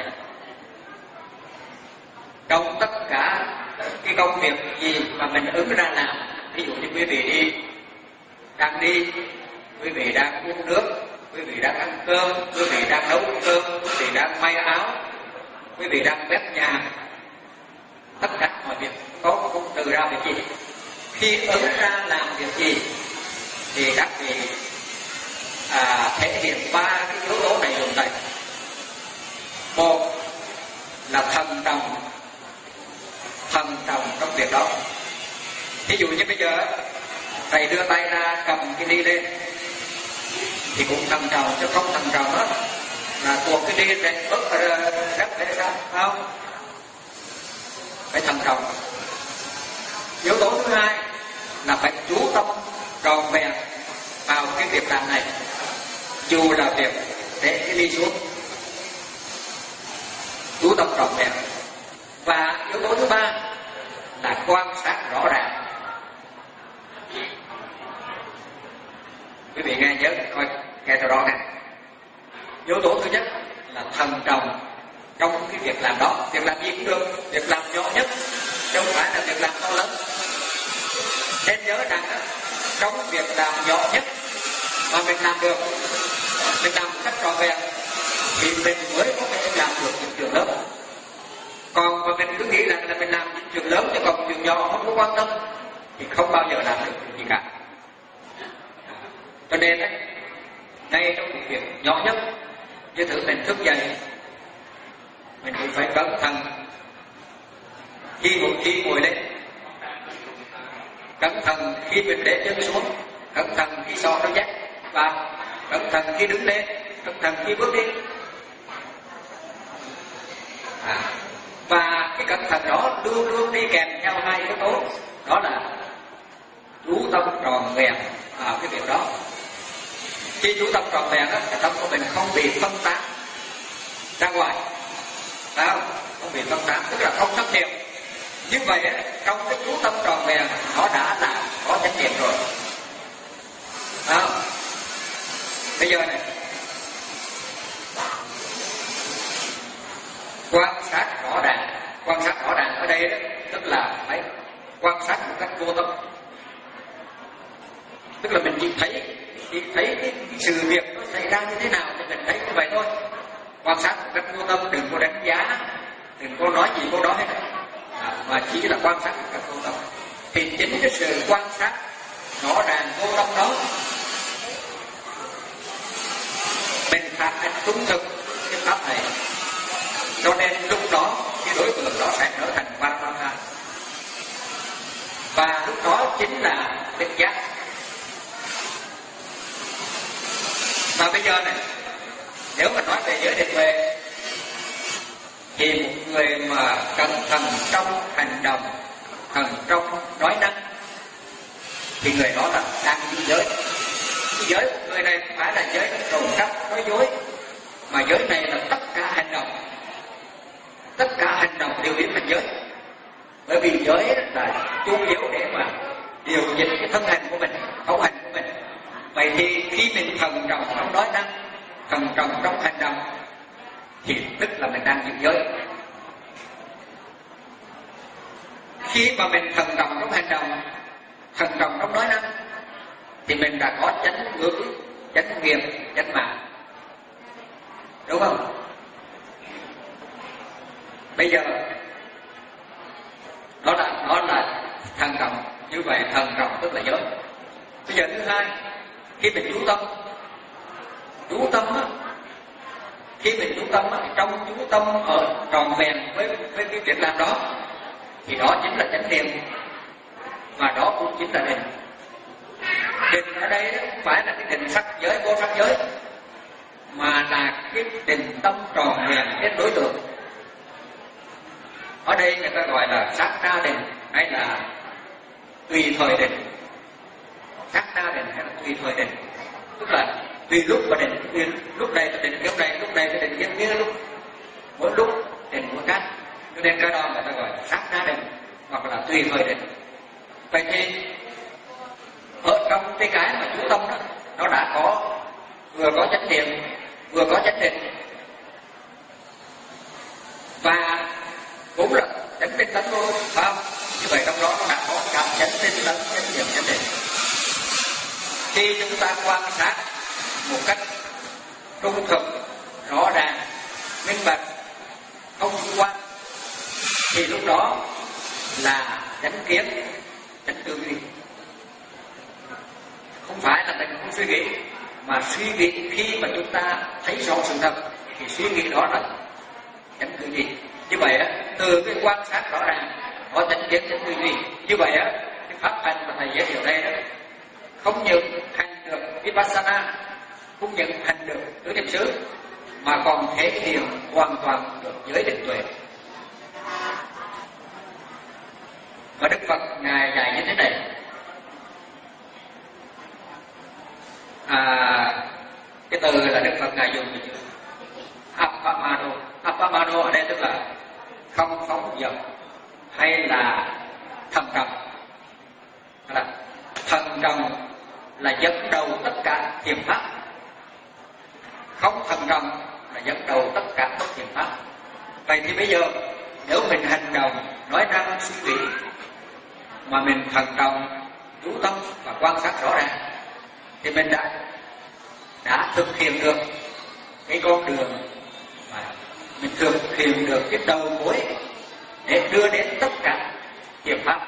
Trong tất cả cái công việc gì mà mình ứng ra làm, ví dụ như quý vị đi đang đi, quý vị đang uống nước, quý vị đang ăn cơm, quý vị đang nấu cơm, quý vị đang may áo, quý vị đang quét nhà, tất cả mọi việc có cũng từ ra việc gì. Khi ứng ra làm việc gì thì các vị à, thể hiện ba cái yếu tố này dùng đây. Một là thần trọng, thần trọng trong việc đó. Ví dụ như bây giờ thầy đưa tay ra cầm cái ly lên thì cũng thần trọng, chứ không thần trọng đó là tuột cái ly lên bớt rất để sao không? Phải thần trọng. Yếu tố thứ hai là phải chú tâm tròn vẹn vào cái việc làm này, dù là việc để cái ly xuống, chú tâm tròn vẹn. Và yếu tố thứ ba là quan sát rõ ràng. Quý vị nghe nhớ coi nghe cho rõ nè. Yếu tố thứ nhất là thần trọng trong cái việc làm đó. Việc làm gì cũng được, việc làm nhỏ nhất chứ không phải là việc làm to lớn. Nên nhớ rằng đó, trong việc làm nhỏ nhất mà mình làm được, mình làm một cách trọn vẹn thì mình mới có thể làm được những chuyện lớn. Còn mà mình cứ nghĩ rằng là mình làm những chuyện lớn chứ còn chuyện nhỏ không có quan tâm thì không bao giờ làm được gì cả. Cho nên đấy, ngay trong một việc nhỏ nhất, như thử mình thức dậy, mình cũng phải cẩn thận khi một khi ngồi lên, cẩn thận khi mình để chân xuống, cẩn thận khi so nó dắt vào, cẩn thận khi đứng lên, cẩn thận khi bước đi. À, và cái cẩn thận đó luôn luôn đi kèm theo hai yếu tố, đó là chú tâm tròn vẹn vào cái việc đó. Khi chú tâm trọn vẹn á, cái tâm của mình không bị phân tán ra ngoài, phải không? Không bị phân tán, tức là không thất niệm. Như vậy á, trong cái chú tâm trọn vẹn nó đã là có chánh niệm rồi. Phải không? Bây giờ này, quan sát rõ ràng, quan sát rõ ràng ở đây đó, tức là phải quan sát một cách vô tâm. Tức là mình chỉ thấy, chỉ thấy cái, cái sự việc nó xảy ra như thế nào thì mình thấy như vậy thôi. Quan sát một cách vô tâm, đừng có đánh giá, đừng có nói gì câu đó hết, à, mà chỉ là quan sát một cách vô tâm. Thì chính cái sự quan sát rõ ràng vô tâm đó, mình phạt hành trung thực cái pháp này, cho nên lúc đó cái đối tượng đó sẽ trở thành Paramata, và lúc đó chính là định giác. Mà bây giờ này, nếu mà nói về giới định tuệ thì một người mà cần thần trong hành động, thần trong nói năng, thì người đó là đang giữ giới. Cái giới của người này không phải là giới trộm cắp nói dối, mà giới này là tất cả hành động, tất cả hành động đều biến thành giới. Bởi vì giới là chủ yếu để mà điều chỉnh cái thân hành của mình, khẩu hành của mình. Vậy thì khi mình thần trọng trong nói năng, thần trọng trong hành động, thì tức là mình đang giữ giới. Khi mà mình thần trọng trong hành động, thần trọng trong nói năng, thì mình đã có chánh ngữ, chánh nghiệp, chánh mạng, đúng không? Bây giờ đó là đó là thần trọng. Như vậy thần trọng tức là giới. Bây giờ thứ hai, khi mình chú tâm, chú tâm á, khi mình chú tâm á, trong chú tâm ở tròn vẹn với với cái việc làm đó, thì đó chính là chánh niệm, và đó cũng chính là định. Định ở đây đó không phải là cái định sắc giới, vô sắc giới, mà là cái định tâm tròn vẹn cái đối tượng. Ở đây người ta gọi là sát na định hay là tùy thời định. Sát na định hay là tùy thời định, tức là tùy lúc mà định, tùy lúc này là định kiểu này, lúc này là định kiểu kia, lúc mỗi lúc định mỗi khác. Cho nên cái đó người ta gọi là sát na định hoặc là tùy thời định. Vậy thì ở trong cái cái mà chú tâm đó, nó đã có vừa có chánh niệm, vừa có chánh định, và cũng là chánh định tánh luôn, phải không? Như vậy trong đó nó đã có cả chánh định tánh, chánh niệm, chánh định. Khi chúng ta quan sát một cách trung thực, rõ ràng, minh bạch, không chủ quan, thì lúc đó là chánh kiến, chánh tư duy. Không phải là mình không suy nghĩ, mà suy nghĩ khi mà chúng ta thấy rõ sự thật thì suy nghĩ đó là chánh tư duy. Như vậy á, từ cái quan sát rõ ràng có chánh kiến, chánh tư duy. Như vậy á, cái pháp hành mà thầy giới thiệu đây đó, không những hành được vipassana, không những hành được tứ niệm xứ, mà còn thể hiện hoàn toàn được giới định tuệ. Và Đức Phật ngài dạy như thế này. À, cái từ là Đức Phật ngài dùng từ appamano. Appamano ở đây tức là không phóng dật hay là thần trọng. Là thần trọng là dẫn đầu tất cả thiền pháp, không thần trọng là dẫn đầu tất cả bất thiền pháp. Vậy thì bây giờ nếu mình hành động, nói năng, suy nghĩ mà mình thần trọng, chú tâm và quan sát rõ ràng, thì mình đã đã thực hiện được cái con đường mà mình thực hiện được cái đầu mối để đưa đến tất cả thiền pháp.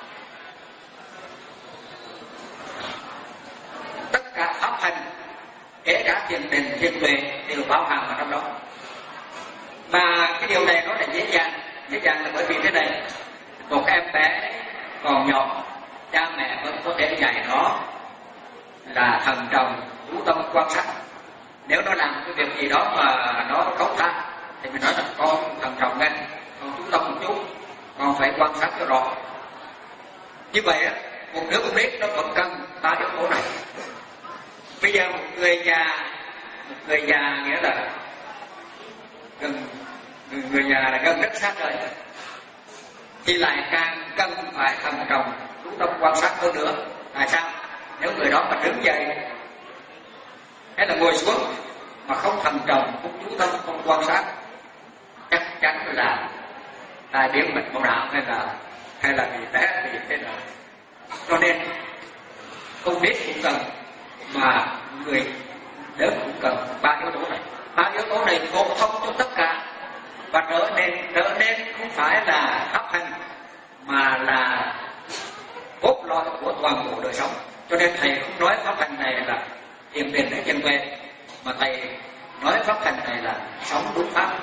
Tất cả pháp hành, kể cả thiền định, thiền tuệ đều bao hàm vào trong đó. Mà cái điều này nó là dễ dàng, dễ dàng là bởi vì thế này, một em bé còn nhỏ, cha mẹ vẫn có thể dạy nó là thần trọng, chú tâm quan sát. Nếu nó làm cái việc gì đó mà nó cấu tha thì mình nói là con thần trọng nghe, con chú tâm một chút, con phải quan sát cho rõ. Như vậy á, một đứa con nít nó vẫn cần ba yếu tố này. Bây giờ một người già, một người già nghĩa là gần người, người già là gần đất sát rồi, thì lại càng cần phải thận trọng chú tâm quan sát hơn nữa. Tại sao? Nếu người đó mà đứng dậy hay là ngồi xuống mà không thận trọng, không chú tâm, không quan sát, chắc chắn là tai biến mạch máu não hay là hay là bị té bị thế nào. Cho nên không biết cũng cần, mà người lớn cũng cần ba yếu tố này. Ba yếu tố này phổ thông cho tất cả, và trở nên trở nên không phải là pháp hành mà là cốt lõi của toàn bộ đời sống. Cho nên thầy không nói pháp hành này là thiền định để chân về, mà thầy nói pháp hành này là sống đúng pháp.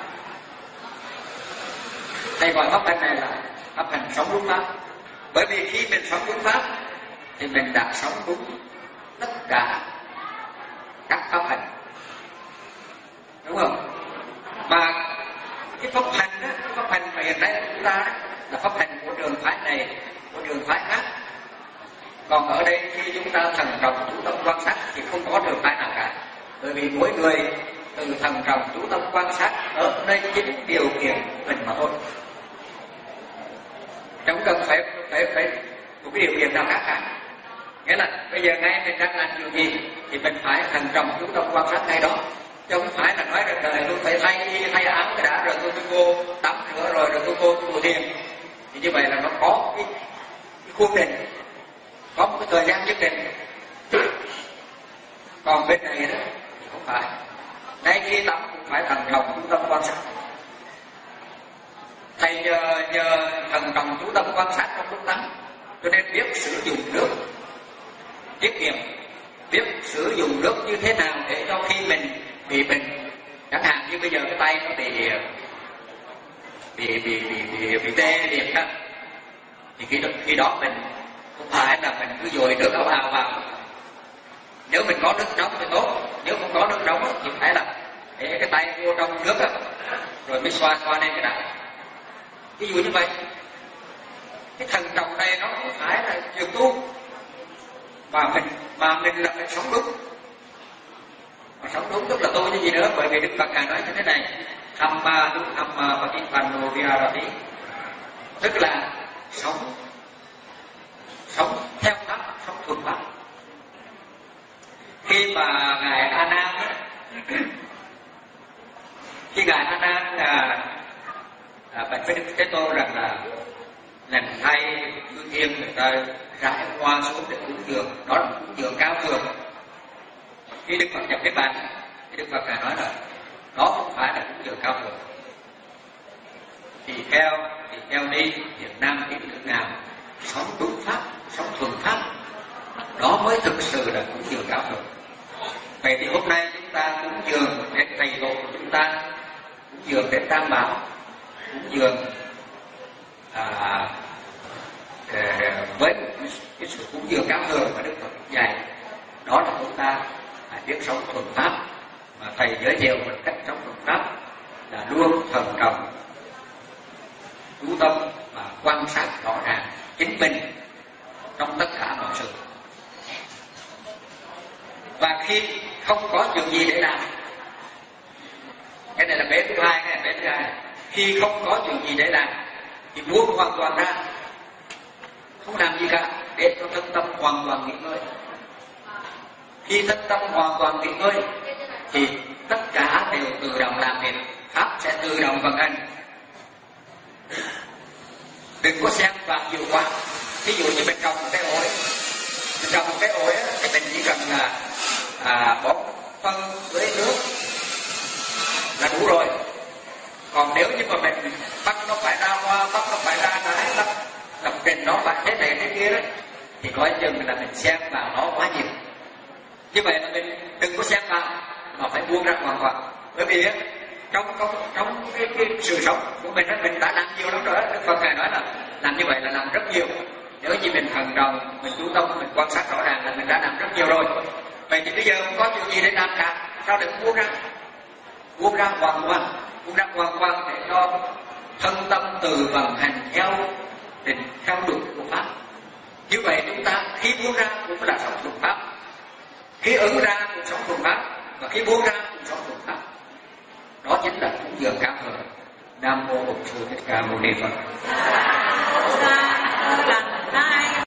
Thầy gọi pháp hành này là pháp hành sống đúng pháp, bởi vì khi mình sống đúng pháp thì mình đã sống đúng tất cả các pháp hành, đúng không? Mà cái pháp hành đó, cái pháp hành mà hiện nay của chúng ta đó, là pháp hành của trường phái này, của trường phái khác. Còn ở đây khi chúng ta thần trọng chú tâm quan sát thì không có trường phái nào cả, bởi vì mỗi người từ thần trọng chú tâm quan sát ở đây chính điều kiện mình mà thôi, chẳng cần phải phải phải một cái điều kiện nào khác cả. Nghĩa là bây giờ ngay mình đang làm điều gì thì mình phải thần trọng chú tâm quan sát ngay đó, chứ không phải là nói rằng đời tôi phải thay thay áo cái đã rồi tôi tôi vô tắm rửa rồi rồi tôi vô tu thiền. Thì như vậy là nó có cái, cái khuôn định, có một cái thời gian nhất định. Còn bên này đó thì không phải, ngay khi tắm cũng phải thần trọng chú tâm quan sát. Thầy nhờ, nhờ thần trọng chú tâm quan sát trong lúc tắm, cho nên biết sử dụng nước tiết kiệm, biết sử dụng nước như thế nào để cho khi mình bị bệnh, chẳng hạn như bây giờ cái tay nó bị bị bị bị bị, bị tê liệt đó, thì khi đó, khi đó mình không phải là mình cứ dội nước ảo ảo vào. Nếu mình có nước nóng thì tốt, nếu không có nước nóng thì phải là để cái tay vô trong nước đó, rồi mới xoa xoa lên cái đầu. Ví dụ như vậy, cái thần trọng này nó không phải là trường tu, mà mình mà mình là phải sống đúng. Mà sống đúng tức là tu như gì nữa, bởi vì Đức Phật Ngài nói như thế này: Thamma đúng thamma patipanno viharati, tức là sống sống theo pháp, sống thuần pháp. Khi mà ngài A Nan khi ngài A Nan là à, bạch với Đức Thế Tôn rằng là lần thay cư thiên người ta rải hoa xuống để cúng dường, đó là cúng dường cao thượng. Khi Đức Phật nhập Niết Bàn thì Đức Phật nói là đó không phải là cúng dường cao thượng. Thì theo thì theo đi Việt Nam tín ngưỡng nào sống đúng pháp, sống thuần pháp, đó mới thực sự là cúng dường cao thượng. Vậy thì hôm nay chúng ta cúng dường đến thầy tổ của chúng ta, cúng dường đến Tam Bảo, cúng dường à, với cái sự cúng dường cao thượng mà Đức Phật dạy, đó là chúng ta phải biết sống thuần pháp. Mà thầy giới thiệu một cách sống thuần pháp là luôn thần trọng, chú tâm và quan sát rõ ràng chính mình trong tất cả mọi sự. Và khi không có chuyện gì để làm, cái này là bé thứ hai, cái này bé thứ hai. Khi không có chuyện gì để làm thì buông hoàn toàn ra, không làm gì cả, để cho thân tâm hoàn toàn nghỉ ngơi. Khi thân tâm hoàn toàn nghỉ ngơi thì tất cả đều tự động làm việc, pháp sẽ tự động vận hành. Đừng có xem vào nhiều quá. Ví dụ như mình trồng một cái ổi, mình trồng một cái ổi thì mình chỉ cần là à, bón phân với nước là đủ rồi. Còn nếu như mà mình bắt nó phải ra hoa, bắt nó phải ra trái, bắt lập trình nó phải thế này thế kia đó, thì coi chừng là mình xem vào nó quá nhiều. Như vậy là mình đừng có xem vào, mà phải buông ra hoàn toàn. Bởi vì trong trong trong cái, cái sự sống của mình mình đã làm nhiều lắm rồi. Đức Phật Ngài nói là làm như vậy là làm rất nhiều. Nếu như mình thần trọng, mình chú tâm, mình quan sát rõ ràng là mình đã làm rất nhiều rồi. Vậy thì bây giờ không có chuyện gì để làm cả, sao đừng buông ra, buông ra hoàn toàn, buông ra hoàn toàn để cho thân tâm từ vận hành theo định, theo luật của pháp. Như vậy chúng ta khi buông ra cũng là sống thuần pháp. Khi ứng ra cũng sống thuần pháp, và khi buông ra cũng sống thuần pháp. Đó chính là cúng dường cao thờ. Nam mô Bổn Sư Thích Ca Mâu Ni Phật.